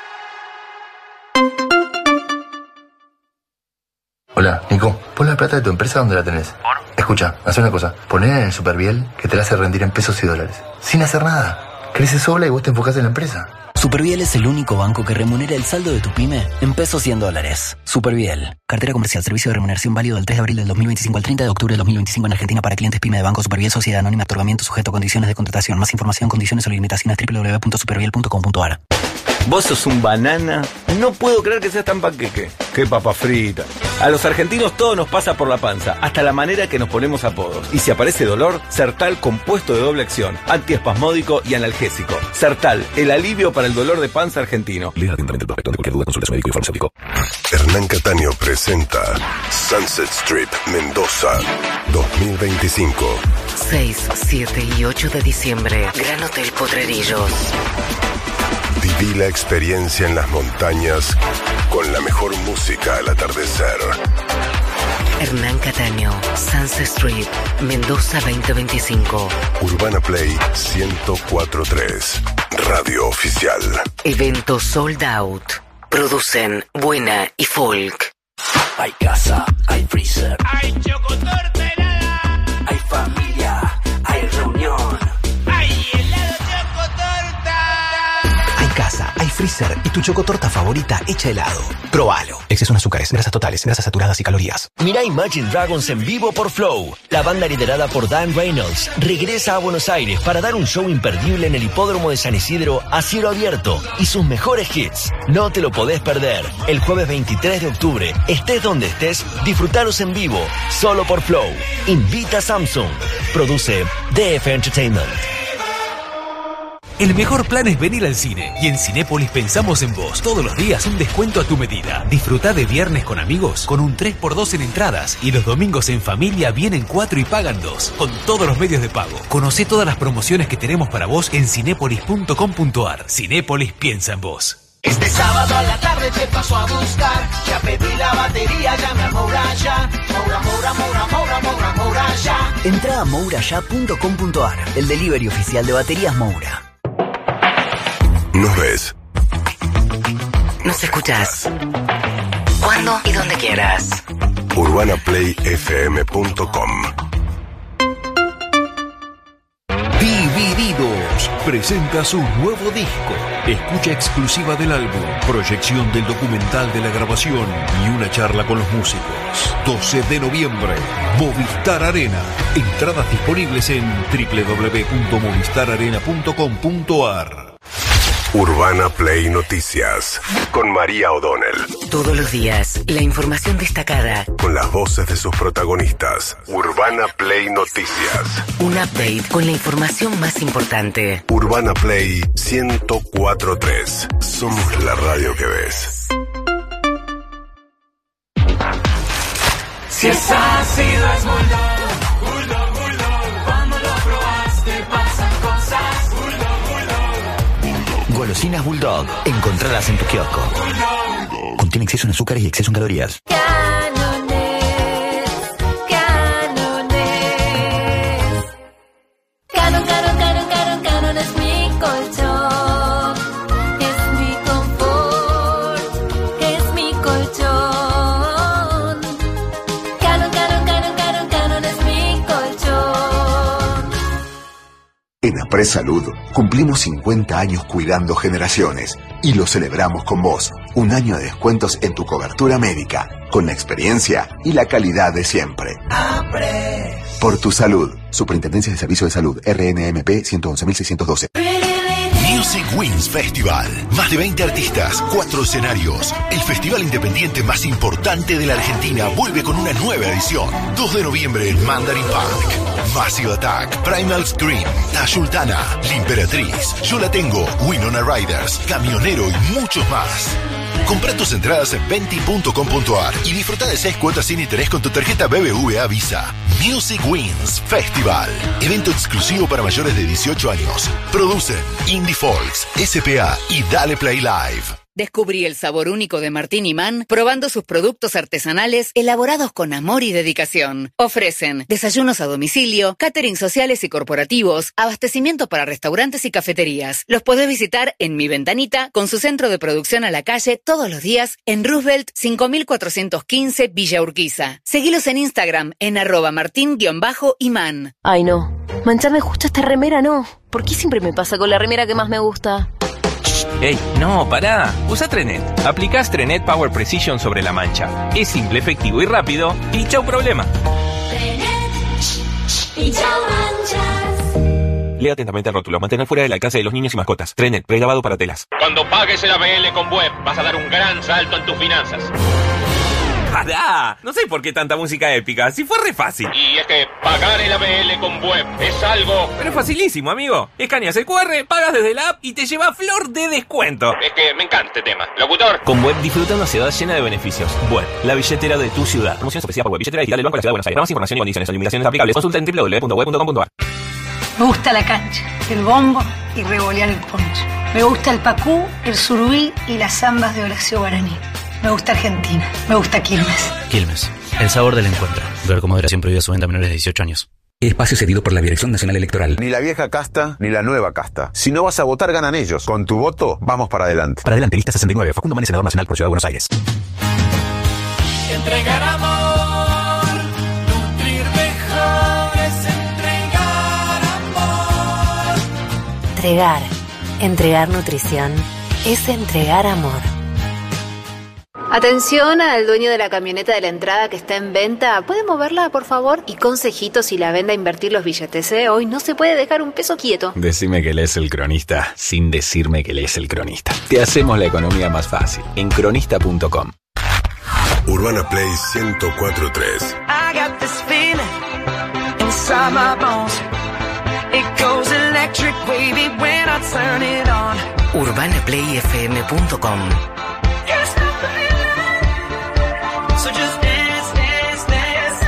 Speaker 16: Hola, Nico, pon la plata de tu empresa donde la tenés. ¿Por? Escucha, haz una cosa. Ponela en el Superviel que te la hace rendir en pesos y dólares. Sin hacer nada. Crece sola y vos te enfocás en la empresa.
Speaker 22: Superviel es el único banco que remunera el saldo de tu pyme en pesos y en dólares. Superviel. Cartera comercial. Servicio de remuneración válido del tres de abril del dos mil veinticinco al treinta de octubre del dos mil veinticinco en Argentina para clientes pyme de Banco Superviel Sociedad Anónima. Otorgamiento sujeto a condiciones de contratación. Más información, condiciones o limitaciones doble u doble u doble u punto superviel punto com punto a r.
Speaker 26: Vos sos un banana. No puedo creer que seas tan panqueque. Qué papa frita. A los argentinos todo nos pasa por la panza, hasta la manera que nos ponemos apodos. Y si aparece dolor, Sertal compuesto de doble acción, antiespasmódico y analgésico. Sertal, el alivio para el dolor de panza argentino.
Speaker 5: Lea atentamente el prospecto. De cualquier duda, consulte a su médico y farmacéutico.
Speaker 14: Hernán Cataño presenta Sunset Strip Mendoza dos mil veinticinco.
Speaker 3: seis, siete y ocho de diciembre. Gran Hotel Potrerillos.
Speaker 14: Viví la experiencia en las montañas con la mejor música al atardecer.
Speaker 3: Hernán Cataño, Sunset Street, Mendoza veinte veinticinco.
Speaker 14: Urbana Play ciento cuatro punto tres. Radio oficial.
Speaker 3: Evento sold out. Producen Buena y Folk.
Speaker 22: Hay casa, hay freezer,
Speaker 24: Hay chocotorta helada,
Speaker 22: hay familia, hay reunión.
Speaker 24: hay helado chocotorta.
Speaker 22: Hay casa, hay freezer y tu chocotorta favorita hecha helado. Probalo. Exceso en azúcares, grasas totales, grasas saturadas y calorías.
Speaker 17: Mirá Imagine Dragons en vivo por Flow. La banda liderada por Dan Reynolds regresa a Buenos Aires para dar un show imperdible en el hipódromo de San Isidro a cielo abierto y sus mejores hits. No te lo podés perder. El jueves veintitrés de octubre, estés donde estés, disfrutalos en vivo, solo por Flow. Invita a Samsung. Produce D F Entertainment.
Speaker 22: El mejor plan es venir al cine. Y en Cinépolis pensamos en vos. Todos los días un descuento a tu medida. Disfrutá de viernes con amigos con un tres por dos en entradas. Y los domingos en familia vienen cuatro y pagan dos. Con todos los medios de pago. Conocé todas las promociones que tenemos para vos en cinépolis punto com punto a r. Cinépolis piensa en vos.
Speaker 2: Este sábado a la tarde te paso a buscar. Ya pedí la batería, llame a Moura ya. Moura, Moura, Moura, Moura, Moura, Moura ya.
Speaker 4: Entra a moura ya punto com punto a r, el delivery oficial de baterías Moura.
Speaker 14: Nos ves.
Speaker 3: Nos escuchás. Cuando y donde quieras.
Speaker 14: urbana play f m punto com.
Speaker 7: Divididos presenta su nuevo disco. Escucha exclusiva del álbum, proyección del documental de la grabación y una charla con los músicos. doce de noviembre, Movistar Arena. Entradas disponibles en doble u doble u doble u punto movistar arena punto com punto a r.
Speaker 14: Urbana Play Noticias con María O'Donnell.
Speaker 3: Todos los días, la información destacada.
Speaker 14: Con las voces de sus protagonistas. Urbana Play Noticias.
Speaker 3: Un update con la información más importante.
Speaker 14: Urbana Play ciento cuatro punto tres. Somos la radio que ves.
Speaker 24: Si es ácido es Bulldog, Bulldog, Bulldog. Cuando lo probaste pasan cosas. Bulldog, Bulldog.
Speaker 10: Golosinas Bulldog. Encontradas en tu kiosco. Contiene exceso en azúcares y exceso en calorías.
Speaker 9: Canones, canones. Canon, canon, canon, canon, canon es mi colchón. Es mi confort. Es mi colchón. Canon, canon, canon, canon, canon es mi colchón.
Speaker 15: En Apres Salud cumplimos cincuenta años cuidando generaciones y lo celebramos con vos. Un año de descuentos en tu cobertura médica, con la experiencia y la calidad de siempre.
Speaker 2: Apres.
Speaker 15: Por tu salud. Superintendencia de Servicio de Salud, R N M P ciento once mil seiscientos doce. Music Wings Festival. Más de veinte artistas, cuatro escenarios. El festival independiente más importante de la Argentina vuelve con una nueva edición. dos de noviembre en Mandarin Park. Massive Attack, Primal Scream, Tayultana, La Imperatriz, Yo La Tengo, Winona Riders, Camionero y muchos más. Compra tus entradas en venti punto com punto a r y disfruta de seis cuotas sin interés con tu tarjeta B B V A Visa. Music Wings Festival. Evento exclusivo para mayores de dieciocho años. Producen Indie Folks, S P A y Dale Play Live.
Speaker 20: Descubrí el sabor único de Martín Imán probando sus productos artesanales elaborados con amor y dedicación. Ofrecen desayunos a domicilio, catering sociales y corporativos, abastecimiento para restaurantes y cafeterías. Los podés visitar en Mi Ventanita con su centro de producción a la calle todos los días en Roosevelt cinco mil cuatrocientos quince Villa Urquiza. Seguilos en Instagram en arroba martín-imán.
Speaker 13: Ay no, mancharme justo esta remera no. ¿Por qué siempre me pasa con la remera que más me gusta?
Speaker 12: ¡Ey! ¡No, pará! Usa Trenet. Aplicás Trenet Power Precision sobre la mancha. Es simple, efectivo y rápido. Y chau problema.
Speaker 9: Trenet y chau manchas.
Speaker 12: Lea atentamente el rótulo. Mantener fuera del alcance de los niños y mascotas. Trenet, pregrabado para telas.
Speaker 18: Cuando pagues el A B L con Web, vas a dar un gran salto en tus finanzas.
Speaker 12: ¡Pará! No sé por qué tanta música épica. Si fue re fácil.
Speaker 18: Y es que pagar el A B L con Web es algo...
Speaker 12: Pero es facilísimo, amigo. Escaneas el cu erre, pagas desde la app y te lleva flor de descuento.
Speaker 18: Es que me encanta este tema. Locutor.
Speaker 12: Con Web disfruta una ciudad llena de beneficios. Web, la billetera de tu ciudad. Promoción especial por Web, billetera digital del Banco de la Ciudad de Buenos Aires. Para más información y condiciones o limitaciones aplicables, consulta en doble u doble u doble u punto web punto com punto a r.
Speaker 8: Me gusta la cancha, el bombo y revolear el poncho. Me gusta el pacú, el surubí y las zambas de Horacio Guaraní. Me gusta Argentina. Me gusta Quilmes.
Speaker 21: Quilmes, el sabor del encuentro. Ver con moderación prohibida su venta a menores de dieciocho años.
Speaker 23: Espacio cedido por la Dirección Nacional Electoral.
Speaker 25: Ni la vieja casta, ni la nueva casta. Si no vas a votar, ganan ellos. Con tu voto, vamos para adelante.
Speaker 23: Para adelante, lista sesenta y nueve. Facundo Manes, senador nacional por Ciudad de Buenos Aires.
Speaker 24: Entregar amor, nutrir mejor es entregar amor.
Speaker 13: Entregar. Entregar nutrición es entregar amor.
Speaker 28: Atención al dueño de la camioneta de la entrada que está en venta. ¿Puede moverla, por favor? Y consejitos si la vende a invertir los billetes, ¿eh? Hoy no se puede dejar un peso quieto.
Speaker 29: Decime que lees El Cronista sin decirme que lees El Cronista. Te hacemos la economía más fácil en cronista punto com.
Speaker 14: Urbana Play ciento cuatro punto tres.
Speaker 2: I got this feeling inside my bones. It goes electric wavy when I turn it on.
Speaker 3: urbana play f m punto com.
Speaker 2: So just dance, dance, dance.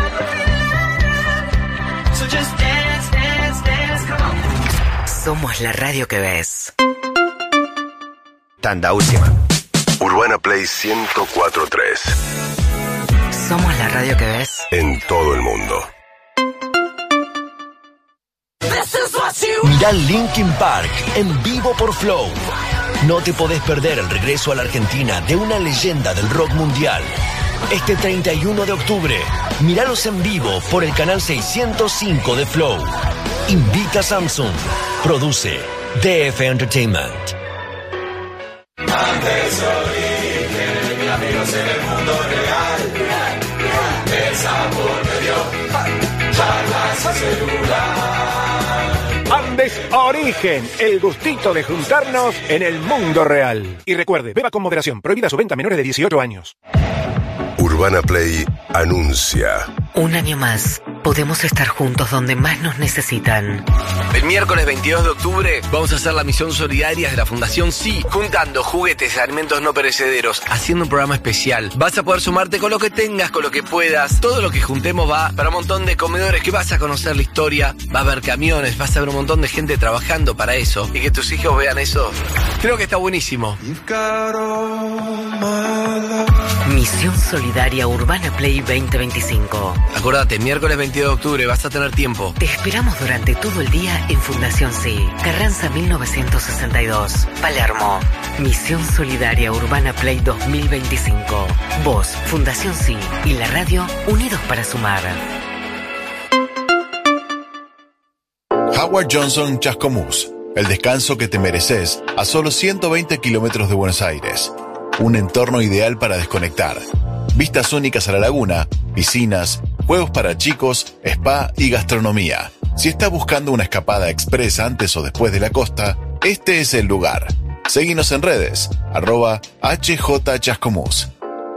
Speaker 2: So just dance, dance, dance. Come on.
Speaker 3: Somos la radio que ves.
Speaker 31: Tanda última.
Speaker 14: Urbana Play ciento cuatro punto tres.
Speaker 3: Somos la radio que ves
Speaker 14: en todo el mundo.
Speaker 1: Mirá Linkin Park en vivo por Flow. No te podés perder el regreso a la Argentina de una leyenda del rock mundial. Este treinta y uno de octubre, míralos en vivo por el canal seiscientos cinco de Flow. Invita a Samsung. Produce D F Entertainment.
Speaker 2: Antes origen, amigos en el mundo real. El sabor me dio charlas y celular.
Speaker 5: Andes Origen, el gustito de juntarnos en el mundo real. Y recuerde, beba con moderación, prohibida su venta a menores de dieciocho años.
Speaker 14: Urbana Play anuncia.
Speaker 3: Un año más, podemos estar juntos donde más nos necesitan.
Speaker 6: El miércoles veintidós de octubre vamos a hacer la misión solidaria de la Fundación Sí, juntando juguetes y alimentos no perecederos, haciendo un programa especial. Vas a poder sumarte con lo que tengas, con lo que puedas. Todo lo que juntemos va para un montón de comedores que vas a conocer la historia, va a haber camiones, vas a ver un montón de gente trabajando para eso. Y que tus hijos vean eso, creo que está buenísimo.
Speaker 3: Misión Solidaria Urbana Play veinte veinticinco.
Speaker 6: Acordate, miércoles veintidós de octubre vas a tener tiempo.
Speaker 3: Te esperamos durante todo el día en Fundación Sí, Carranza mil novecientos sesenta y dos, Palermo. Misión Solidaria Urbana Play dos mil veinticinco. Vos, Fundación Sí y la radio unidos para sumar.
Speaker 11: Howard Johnson Chascomús, el descanso que te mereces a solo ciento veinte kilómetros de Buenos Aires. Un entorno ideal para desconectar. Vistas únicas a la laguna, piscinas, juegos para chicos, spa y gastronomía. Si estás buscando una escapada express antes o después de la costa, este es el lugar. Seguinos en redes, arroba H J Chascomús.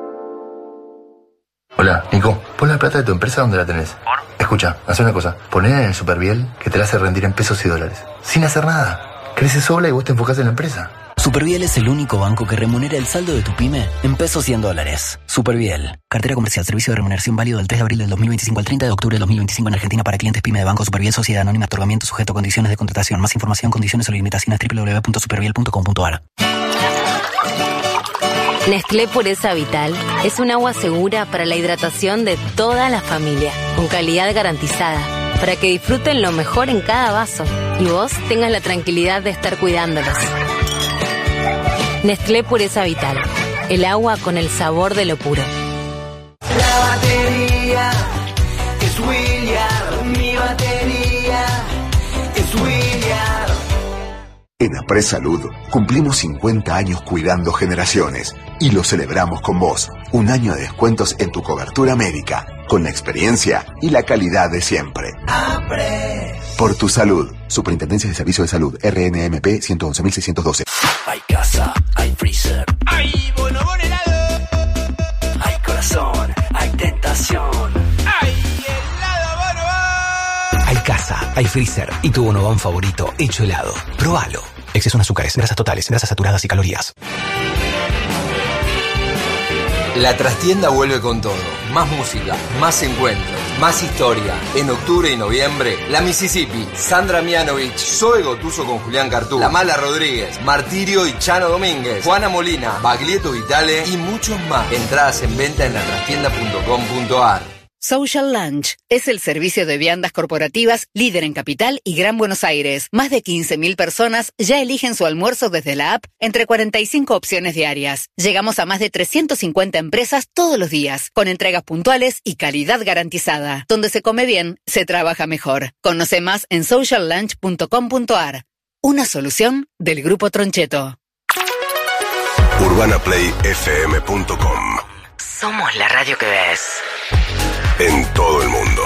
Speaker 16: Hola, Nico, pon la plata de tu empresa donde la tenés. ¿Por? Escucha, haz una cosa, ponela en el Superviel que te la hace rendir en pesos y dólares. Sin hacer nada. Crece sola y vos te enfocás en la empresa.
Speaker 4: Superviel es el único banco que remunera el saldo de tu pyme en pesos y en dólares. Superviel. Cartera comercial. Servicio de remuneración válido del tres de abril del dos mil veinticinco al treinta de octubre del dos mil veinticinco en Argentina para clientes pyme de Banco Superviel Sociedad Anónima. Otorgamiento sujeto a condiciones de contratación. Más información, condiciones o limitaciones doble u doble u doble u punto superviel punto com punto a r.
Speaker 13: Nestlé Pureza Vital es un agua segura para la hidratación de toda la familia, con calidad garantizada, para que disfruten lo mejor en cada vaso y vos tengas la tranquilidad de estar cuidándolos. Nestlé Pureza Vital, el agua con el sabor de lo puro.
Speaker 2: La batería es William, mi batería es William.
Speaker 17: En Apres Salud cumplimos cincuenta años cuidando generaciones y lo celebramos con vos. Un año de descuentos en tu cobertura médica, con la experiencia y la calidad de siempre.
Speaker 2: Apres.
Speaker 17: Por tu salud. Superintendencia de Servicio de Salud, R N M P ciento once mil seiscientos doce.
Speaker 1: Hay casa, hay freezer.
Speaker 2: Hay bonobón helado.
Speaker 1: Hay corazón, hay tentación.
Speaker 2: Hay helado bonobón.
Speaker 22: Hay casa, hay freezer y tu bonobón favorito hecho helado. Probalo. Exceso en azúcares, grasas totales, grasas saturadas y calorías.
Speaker 19: La trastienda vuelve con todo. Más música, más encuentros, más historia. En octubre y noviembre, La Mississippi, Sandra Mianovich, Zoe Gotuso con Julián Cartú, La Mala Rodríguez, Martirio y Chano Domínguez, Juana Molina, Baglietto Vitale y muchos más. Entradas en venta en la trastienda punto com punto a r.
Speaker 20: Social Lunch es el servicio de viandas corporativas líder en Capital y Gran Buenos Aires. Más de quince mil personas ya eligen su almuerzo desde la app entre cuarenta y cinco opciones diarias. Llegamos a más de trescientas cincuenta empresas todos los días, con entregas puntuales y calidad garantizada. Donde se come bien, se trabaja mejor. Conoce más en social lunch punto com punto a r. Una solución del Grupo Troncheto.
Speaker 14: Urbana Play F M punto com.
Speaker 3: Somos la radio que ves
Speaker 14: en todo el mundo.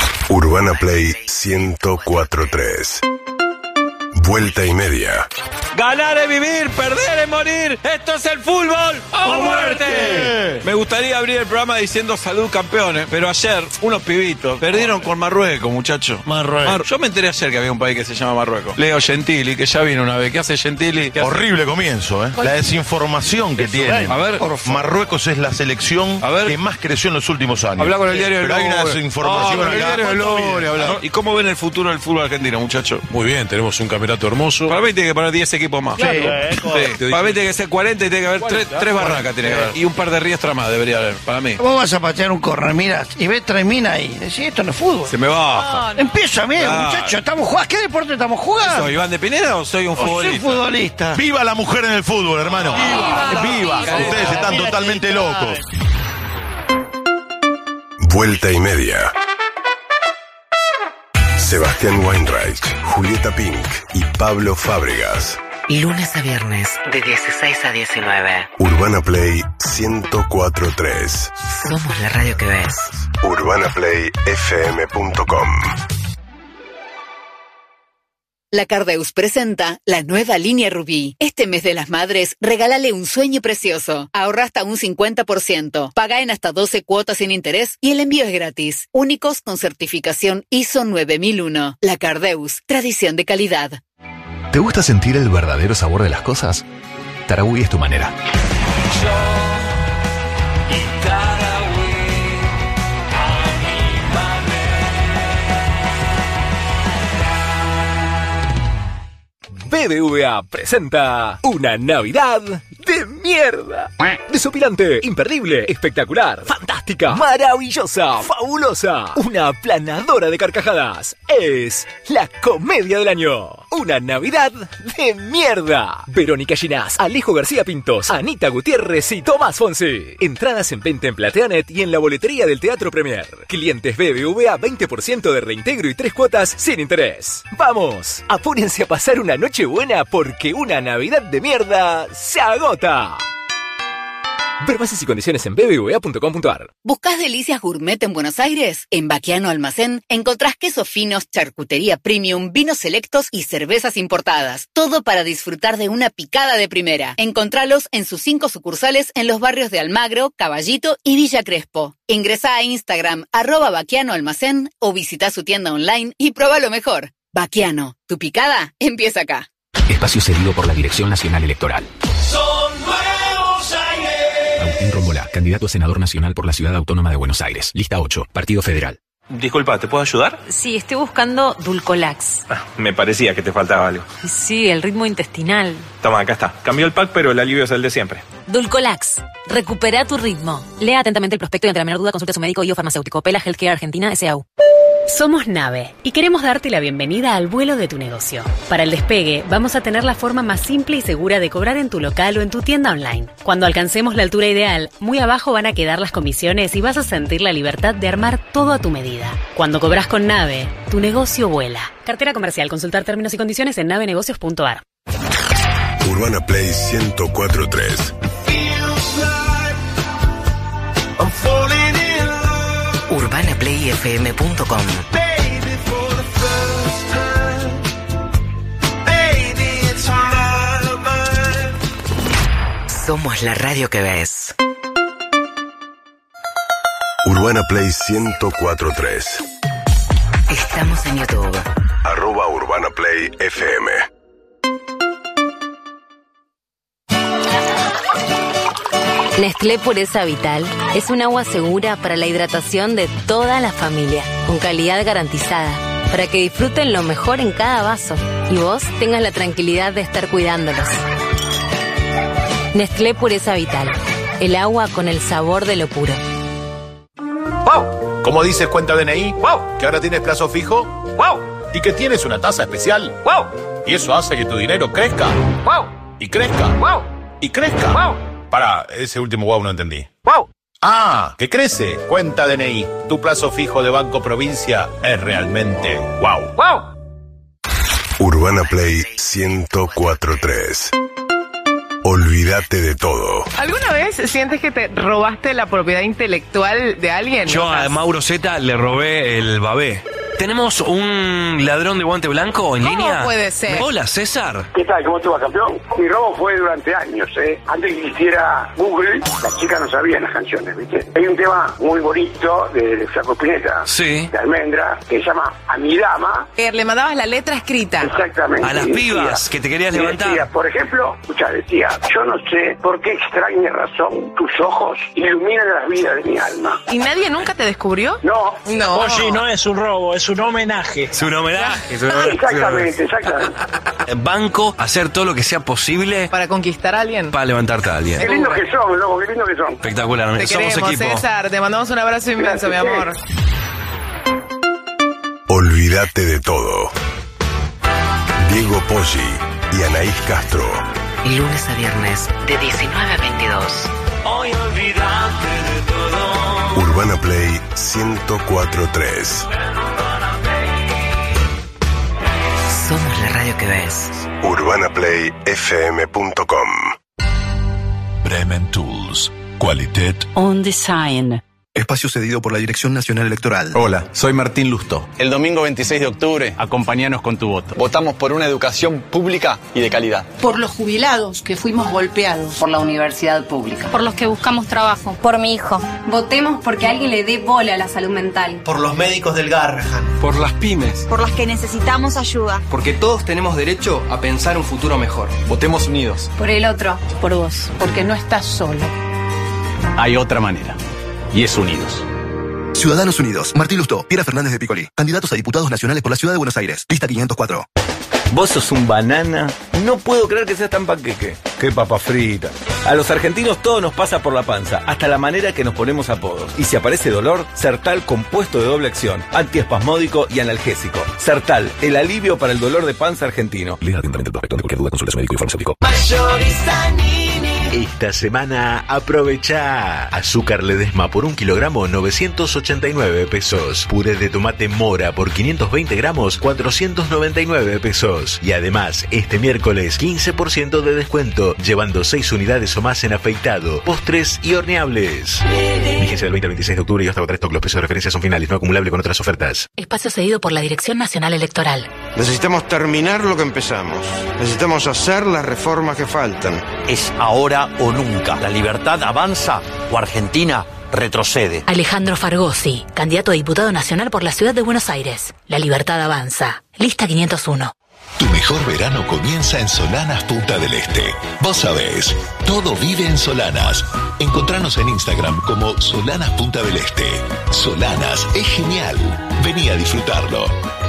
Speaker 14: Urbana Play ciento cuatro punto tres. Vuelta y media.
Speaker 7: Ganar es vivir, perder es morir. Esto es el fútbol o muerte. Me gustaría abrir el programa diciendo salud campeones, pero ayer unos pibitos perdieron con Marruecos, muchachos.
Speaker 8: Marruecos.
Speaker 7: Mar- Yo me enteré ayer que había un país que se llama Marruecos. Leo Gentili, que ya vino una vez. ¿Qué hace Gentili? ¿Qué hace?
Speaker 8: Horrible comienzo, ¿eh? La desinformación que tiene.
Speaker 7: A ver,
Speaker 8: Marruecos es la selección
Speaker 7: A ver.
Speaker 8: que más creció en los últimos años.
Speaker 7: Habla con el diario del
Speaker 8: Pero hay una
Speaker 7: Lore.
Speaker 8: desinformación
Speaker 7: Ah, con el
Speaker 8: acá.
Speaker 7: diario del Lore, habla. ¿Y cómo ven el futuro del fútbol argentino, muchachos?
Speaker 9: Muy bien, tenemos un campeonato hermoso.
Speaker 7: Para mí tiene que poner diez equipos más.
Speaker 8: Claro.
Speaker 7: Sí. Sí. Para mí tiene que ser cuarenta y tiene que haber tres, tres barracas. Tiene que haber. Y un par de riestra más debería haber, para mí.
Speaker 10: Vos vas a patear un corner, mira, y ves tres minas ahí. Decís, esto no es fútbol.
Speaker 7: Se me baja.
Speaker 10: Empieza, mira,
Speaker 7: Claro.
Speaker 10: muchachos, estamos jugando. ¿Qué deporte estamos jugando?
Speaker 7: ¿Soy Iván de Pineda o soy un
Speaker 10: O soy
Speaker 7: futbolista?
Speaker 10: futbolista.
Speaker 8: ¡Viva la mujer en el fútbol, hermano!
Speaker 10: ¡Viva!
Speaker 8: ¡Viva!
Speaker 10: ¡Viva!
Speaker 8: Ustedes están
Speaker 10: Mira,
Speaker 8: totalmente
Speaker 10: mira.
Speaker 8: locos.
Speaker 14: Vuelta y media. Sebastián Weinreich, Julieta Pink y Pablo Fábregas.
Speaker 3: Lunes a viernes, de dieciséis a diecinueve.
Speaker 14: Urbana Play ciento cuatro punto tres.
Speaker 3: Somos la radio que ves.
Speaker 14: urbana play f m punto com.
Speaker 20: La Cardeus presenta la nueva línea Rubí. Este mes de las madres, regálale un sueño precioso. Ahorra hasta un cincuenta por ciento. Paga en hasta doce cuotas sin interés y el envío es gratis. Únicos con certificación I S O nueve mil uno. La Cardeus, tradición de calidad.
Speaker 12: ¿Te gusta sentir el verdadero sabor de las cosas? Tarahui es tu manera.
Speaker 22: B B V A presenta una Navidad de mierda. Desopilante, imperdible, espectacular, fantástica, maravillosa, fabulosa, una aplanadora de carcajadas. Es la comedia del año. Una Navidad de mierda. Verónica Ginás, Alejo García Pintos, Anita Gutiérrez y Tomás Fonsi. Entradas en venta en Plateanet y en la boletería del Teatro Premier. Clientes B B V A veinte por ciento de reintegro y tres cuotas sin interés. Vamos, apúrense a pasar una noche buena porque una Navidad de mierda se agota. Ver bases y condiciones en b b v a punto com punto a r.
Speaker 20: ¿Buscás delicias gourmet en Buenos Aires? En Baquiano Almacén encontrás quesos finos, charcutería premium, vinos selectos y cervezas importadas. Todo para disfrutar de una picada de primera. Encontralos en sus cinco sucursales en los barrios de Almagro, Caballito y Villa Crespo. Ingresá a Instagram, arroba Baquiano Almacén o visita su tienda online y prueba lo mejor. Baquiano, tu picada empieza acá.
Speaker 23: Espacio cedido por la Dirección Nacional Electoral.
Speaker 2: Son nuevos aires.
Speaker 23: Agustín Rómbola, candidato a senador nacional por la Ciudad Autónoma de Buenos Aires. Lista ocho, Partido Federal.
Speaker 8: Disculpa, ¿te puedo ayudar?
Speaker 15: Sí, estoy buscando Dulcolax.
Speaker 8: Ah, me parecía que te faltaba algo.
Speaker 15: Sí, el ritmo intestinal.
Speaker 8: Toma, acá está. Cambió el pack, pero el alivio es el de siempre.
Speaker 15: Dulcolax. Recupera tu ritmo. Lea atentamente el prospecto y ante la menor duda consulte a su médico y o farmacéutico. Pela Healthcare Argentina S A U.
Speaker 18: Somos Nave y queremos darte la bienvenida al vuelo de tu negocio. Para el despegue, vamos a tener la forma más simple y segura de cobrar en tu local o en tu tienda online. Cuando alcancemos la altura ideal, muy abajo van a quedar las comisiones y vas a sentir la libertad de armar todo a tu medida. Cuando cobras con Nave, tu negocio vuela. Cartera comercial. Consultar términos y condiciones en nave negocios punto a r.
Speaker 14: Urbana Play ciento cuatro punto tres.
Speaker 3: urbana play f m punto com. Somos la radio que ves.
Speaker 14: Urbana Play ciento cuatro punto tres.
Speaker 3: Estamos en YouTube.
Speaker 14: Arroba Urbana Play F M.
Speaker 13: Nestlé Pureza Vital es un agua segura para la hidratación de toda la familia, con calidad garantizada, para que disfruten lo mejor en cada vaso y vos tengas la tranquilidad de estar cuidándolos. Nestlé Pureza Vital, el agua con el sabor de lo puro.
Speaker 8: ¡Wow! ¿Cómo dices cuenta D N I? ¡Wow! ¿Que ahora tienes plazo fijo? ¡Wow! ¿Y que tienes una tasa especial? ¡Wow! ¿Y eso hace que tu dinero crezca? ¡Wow! ¿Y crezca? ¡Wow! ¿Y crezca? ¡Wow! Pará, ese último wow no entendí. ¡Wow! ¡Ah! ¡Que crece! Cuenta D N I. Tu plazo fijo de Banco Provincia es realmente wow. ¡Wow!
Speaker 14: Urbana Play ciento cuatro punto tres. Olvídate de todo.
Speaker 26: ¿Alguna vez sientes que te robaste la propiedad intelectual de alguien?
Speaker 8: Yo a Mauro Zeta le robé el babé.
Speaker 5: ¿Tenemos un ladrón de guante blanco en
Speaker 26: ¿Cómo
Speaker 5: línea?
Speaker 26: puede ser?
Speaker 5: Hola, César.
Speaker 6: ¿Qué tal? ¿Cómo estuvo, campeón? Mi robo fue durante años, ¿eh? Antes que existiera Google, las chicas no sabían las canciones, ¿viste? Hay un tema muy bonito de Flaco Spinetta,
Speaker 5: sí,
Speaker 6: de Almendra, que se llama A mi dama.
Speaker 26: Eh, le mandabas la letra escrita.
Speaker 6: Exactamente.
Speaker 5: A las pibas que te querías
Speaker 6: y
Speaker 5: levantar.
Speaker 6: Decía, por ejemplo, escuchá, decía, yo no sé por qué extraña razón tus ojos iluminan las vidas de mi alma.
Speaker 26: ¿Y nadie nunca te descubrió?
Speaker 6: No.
Speaker 26: No.
Speaker 11: Oye, no es un robo, es un homenaje.
Speaker 5: Es un homenaje. Es un homenaje.
Speaker 6: Exactamente, exactamente.
Speaker 5: Banco, hacer todo lo que sea posible
Speaker 26: ¿Para conquistar a alguien?
Speaker 5: para levantarte a alguien.
Speaker 6: Qué lindo que son, loco, qué lindo que son.
Speaker 5: Espectacular,
Speaker 26: Te
Speaker 5: somos
Speaker 26: queremos,
Speaker 5: equipo.
Speaker 26: César. Te mandamos un abrazo inmenso, mi amor.
Speaker 14: Olvídate de todo. Diego Poggi y Anaís Castro.
Speaker 3: Lunes a viernes, de diecinueve a veintidós.
Speaker 2: Hoy olvídate de todo.
Speaker 14: Urbana Play ciento cuatro punto tres.
Speaker 3: Somos la radio que ves.
Speaker 14: urbana play f m punto com.
Speaker 21: Bremen Tools. Qualitet
Speaker 24: On Design.
Speaker 25: Espacio cedido por la Dirección Nacional Electoral.
Speaker 27: Hola, soy Martín Lustó.
Speaker 28: El domingo veintiséis de octubre,
Speaker 27: Acompáñanos con tu voto.
Speaker 28: votamos por una educación pública y de calidad.
Speaker 29: Por los jubilados que fuimos golpeados.
Speaker 13: Por la universidad pública.
Speaker 30: Por los que buscamos trabajo.
Speaker 31: Por mi hijo. Votemos porque alguien le dé bola a la salud mental.
Speaker 32: Por los médicos del Garrahan.
Speaker 33: Por las pymes.
Speaker 34: Por las que necesitamos ayuda.
Speaker 35: Porque todos tenemos derecho a pensar un futuro mejor.
Speaker 28: Votemos unidos.
Speaker 31: Por el otro.
Speaker 29: Por vos. Porque no estás solo.
Speaker 27: Hay otra manera. Y es unidos.
Speaker 25: Ciudadanos Unidos. Martín Lustó, Piera Fernández de Piccoli. Candidatos a diputados nacionales por la Ciudad de Buenos Aires. Lista quinientos cuatro.
Speaker 7: Vos sos un banana. No puedo creer que seas tan panqueque. Qué papa frita. A los argentinos todo nos pasa por la panza, hasta la manera que nos ponemos apodos. Y si aparece dolor, Sertal compuesto de doble acción, antiespasmódico y analgésico. Sertal, el alivio para el dolor de panza argentino.
Speaker 22: Lea atentamente el prospecto. Ante cualquier duda, consulte a su médico y farmacéutico.
Speaker 2: Mayorista Nini.
Speaker 22: Esta semana aprovecha azúcar Ledesma por un kilogramo novecientos ochenta y nueve pesos, puré de tomate Mora por quinientos veinte gramos cuatrocientos noventa y nueve pesos y además este miércoles quince por ciento de descuento llevando seis unidades o más en afeitado, postres y horneables. Vigencia del veinte al veintiséis de octubre y hasta agotar stock. Los precios de referencia son finales, no acumulable con otras ofertas.
Speaker 18: Espacio cedido por la Dirección Nacional Electoral.
Speaker 36: Necesitamos terminar lo que empezamos. Necesitamos hacer las reformas que faltan.
Speaker 37: Es ahora o nunca. La libertad avanza o Argentina retrocede.
Speaker 18: Alejandro Fargosi, candidato a diputado nacional por la Ciudad de Buenos Aires. La libertad avanza. Lista quinientos uno.
Speaker 21: Tu mejor verano comienza en Solanas Punta del Este. Vos sabés, todo vive en Solanas. Encontranos en Instagram como Solanas Punta del Este. Solanas es genial. Vení a disfrutarlo.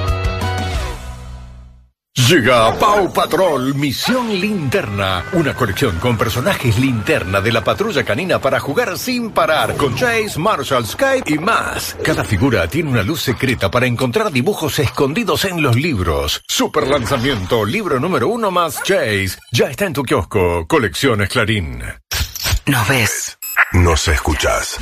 Speaker 38: Llega Paw Patrol Misión Linterna, una colección con personajes linterna de la patrulla canina para jugar sin parar, con Chase, Marshall, Skype y más. Cada figura tiene una luz secreta para encontrar dibujos escondidos en los libros. Super lanzamiento, libro número uno más Chase. Ya está en tu kiosco, Colecciones Clarín.
Speaker 3: Nos ves.
Speaker 14: Nos escuchás.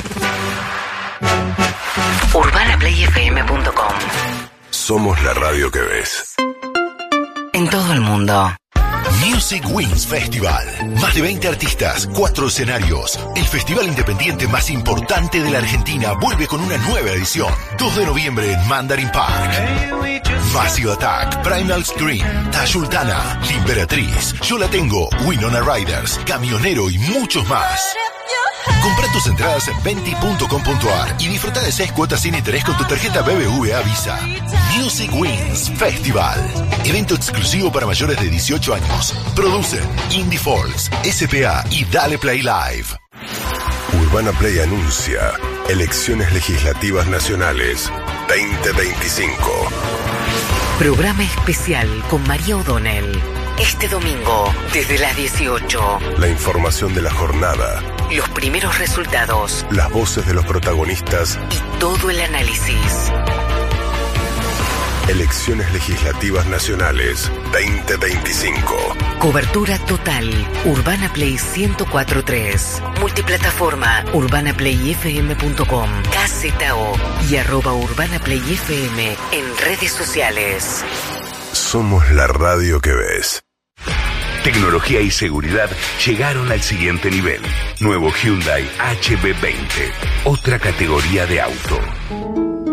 Speaker 3: urbana play f m punto com.
Speaker 14: Somos la radio que ves.
Speaker 3: En todo el mundo.
Speaker 21: Music Wings Festival. Más de veinte artistas, cuatro escenarios. El festival independiente más importante de la Argentina vuelve con una nueva edición. dos de noviembre en Mandarin Park. Massive Attack, Primal Scream, Tayultana, La Imperatriz, Yo La Tengo, Winona Riders, Camionero y muchos más. Compra tus entradas en venti punto com punto a r y disfruta de seis cuotas sin interés con tu tarjeta B B V A Visa. Music Wings Festival. Evento exclusivo para mayores de dieciocho años. Producen Indie Folks, S P A y Dale Play Live.
Speaker 14: Urbana Play anuncia Elecciones Legislativas Nacionales veinte veinticinco.
Speaker 3: Programa especial con María O'Donnell. Este domingo, desde las dieciocho.
Speaker 14: La información de la jornada.
Speaker 3: Los primeros resultados.
Speaker 14: Las voces de los protagonistas.
Speaker 3: Y todo el análisis.
Speaker 14: Elecciones Legislativas Nacionales veinte veinticinco.
Speaker 3: Cobertura total. Urbana Play ciento cuatro punto tres. Multiplataforma. urbana play f m punto com. K Z O. Y arroba Urbana Play F M en redes sociales.
Speaker 14: Somos la radio que ves.
Speaker 22: Tecnología y seguridad llegaron al siguiente nivel. Nuevo Hyundai H B veinte. Otra categoría de auto.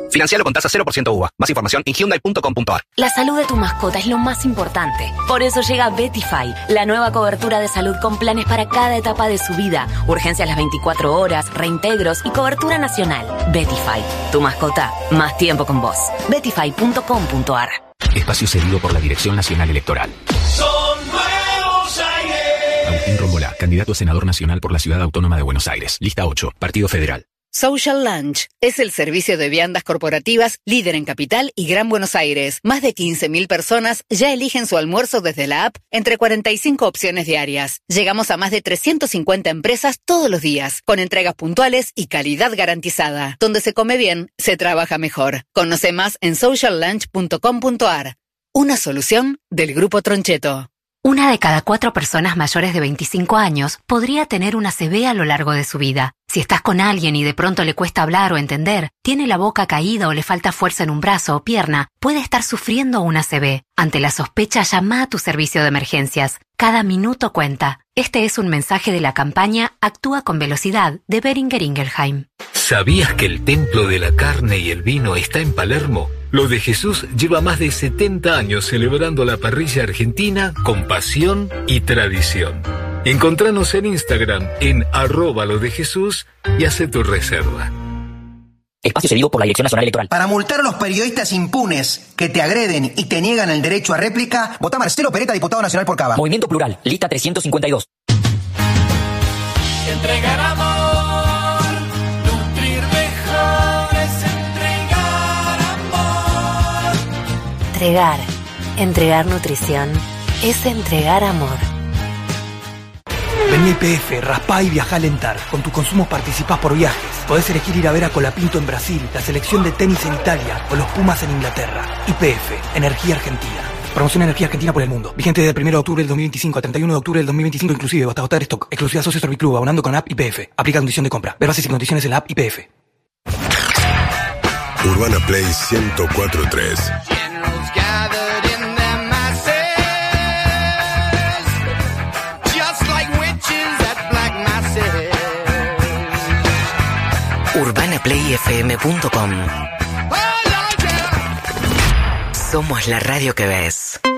Speaker 1: Financialo con tasa cero por ciento U V A. Más información en hyundai punto com punto a r.
Speaker 18: La salud de tu mascota es lo más importante. Por eso llega Betify, la nueva cobertura de salud con planes para cada etapa de su vida. Urgencias las veinticuatro horas, reintegros y cobertura nacional. Betify, tu mascota, más tiempo con vos. betify punto com punto a r.
Speaker 4: Espacio cedido por la Dirección Nacional Electoral.
Speaker 2: Son nuevos aires.
Speaker 4: Agustín Rómbola, candidato a senador nacional por la Ciudad Autónoma de Buenos Aires. Lista ocho, Partido Federal.
Speaker 6: Social Lunch es el servicio de viandas corporativas líder en Capital y Gran Buenos Aires. Más de quince mil personas ya eligen su almuerzo desde la app entre cuarenta y cinco opciones diarias. Llegamos a más de trescientas cincuenta empresas todos los días, con entregas puntuales y calidad garantizada. Donde se come bien, se trabaja mejor. Conoce más en social lunch punto com punto a r. Una solución del Grupo Troncheto.
Speaker 18: Una de cada cuatro personas mayores de veinticinco años podría tener una C V a lo largo de su vida. Si estás con alguien y de pronto le cuesta hablar o entender, tiene la boca caída o le falta fuerza en un brazo o pierna, puede estar sufriendo una C V. Ante la sospecha, llama a tu servicio de emergencias. Cada minuto cuenta. Este es un mensaje de la campaña Actúa con Velocidad de Boehringer Ingelheim.
Speaker 8: ¿Sabías que el templo de la carne y el vino está en Palermo? Lo de Jesús lleva más de setenta años celebrando la parrilla argentina con pasión y tradición. Encontranos en Instagram en arroba lo de Jesús y hace tu reserva.
Speaker 9: Espacio cedido por la Dirección Nacional Electoral.
Speaker 10: Para multar a los periodistas impunes que te agreden y te niegan el derecho a réplica, vota Marcelo Peretta, diputado nacional por Cava.
Speaker 9: Movimiento Plural, lista trescientos cincuenta y dos.
Speaker 2: Entregar amor, nutrir mejor es entregar amor.
Speaker 18: Entregar, entregar nutrición, es entregar amor.
Speaker 11: Vení a I P F, raspá y viajá a Lentar. Con tu consumo participás por viajes. Podés elegir ir a ver a Colapinto en Brasil, la selección de tenis en Italia o los Pumas en Inglaterra. I P F, Energía Argentina. Promoción Energía Argentina por el mundo. Vigente desde el primero de octubre del dos mil veinticinco a treinta y uno de octubre del dos mil veinticinco inclusive, hasta agotar stock. Exclusividad Socio Serviclub, abonando con app I P F. Aplica condición de compra. Ver bases y condiciones en la app I P F.
Speaker 14: Urbana Play ciento cuatro punto tres.
Speaker 3: urbana play f m punto com. Somos la radio que ves.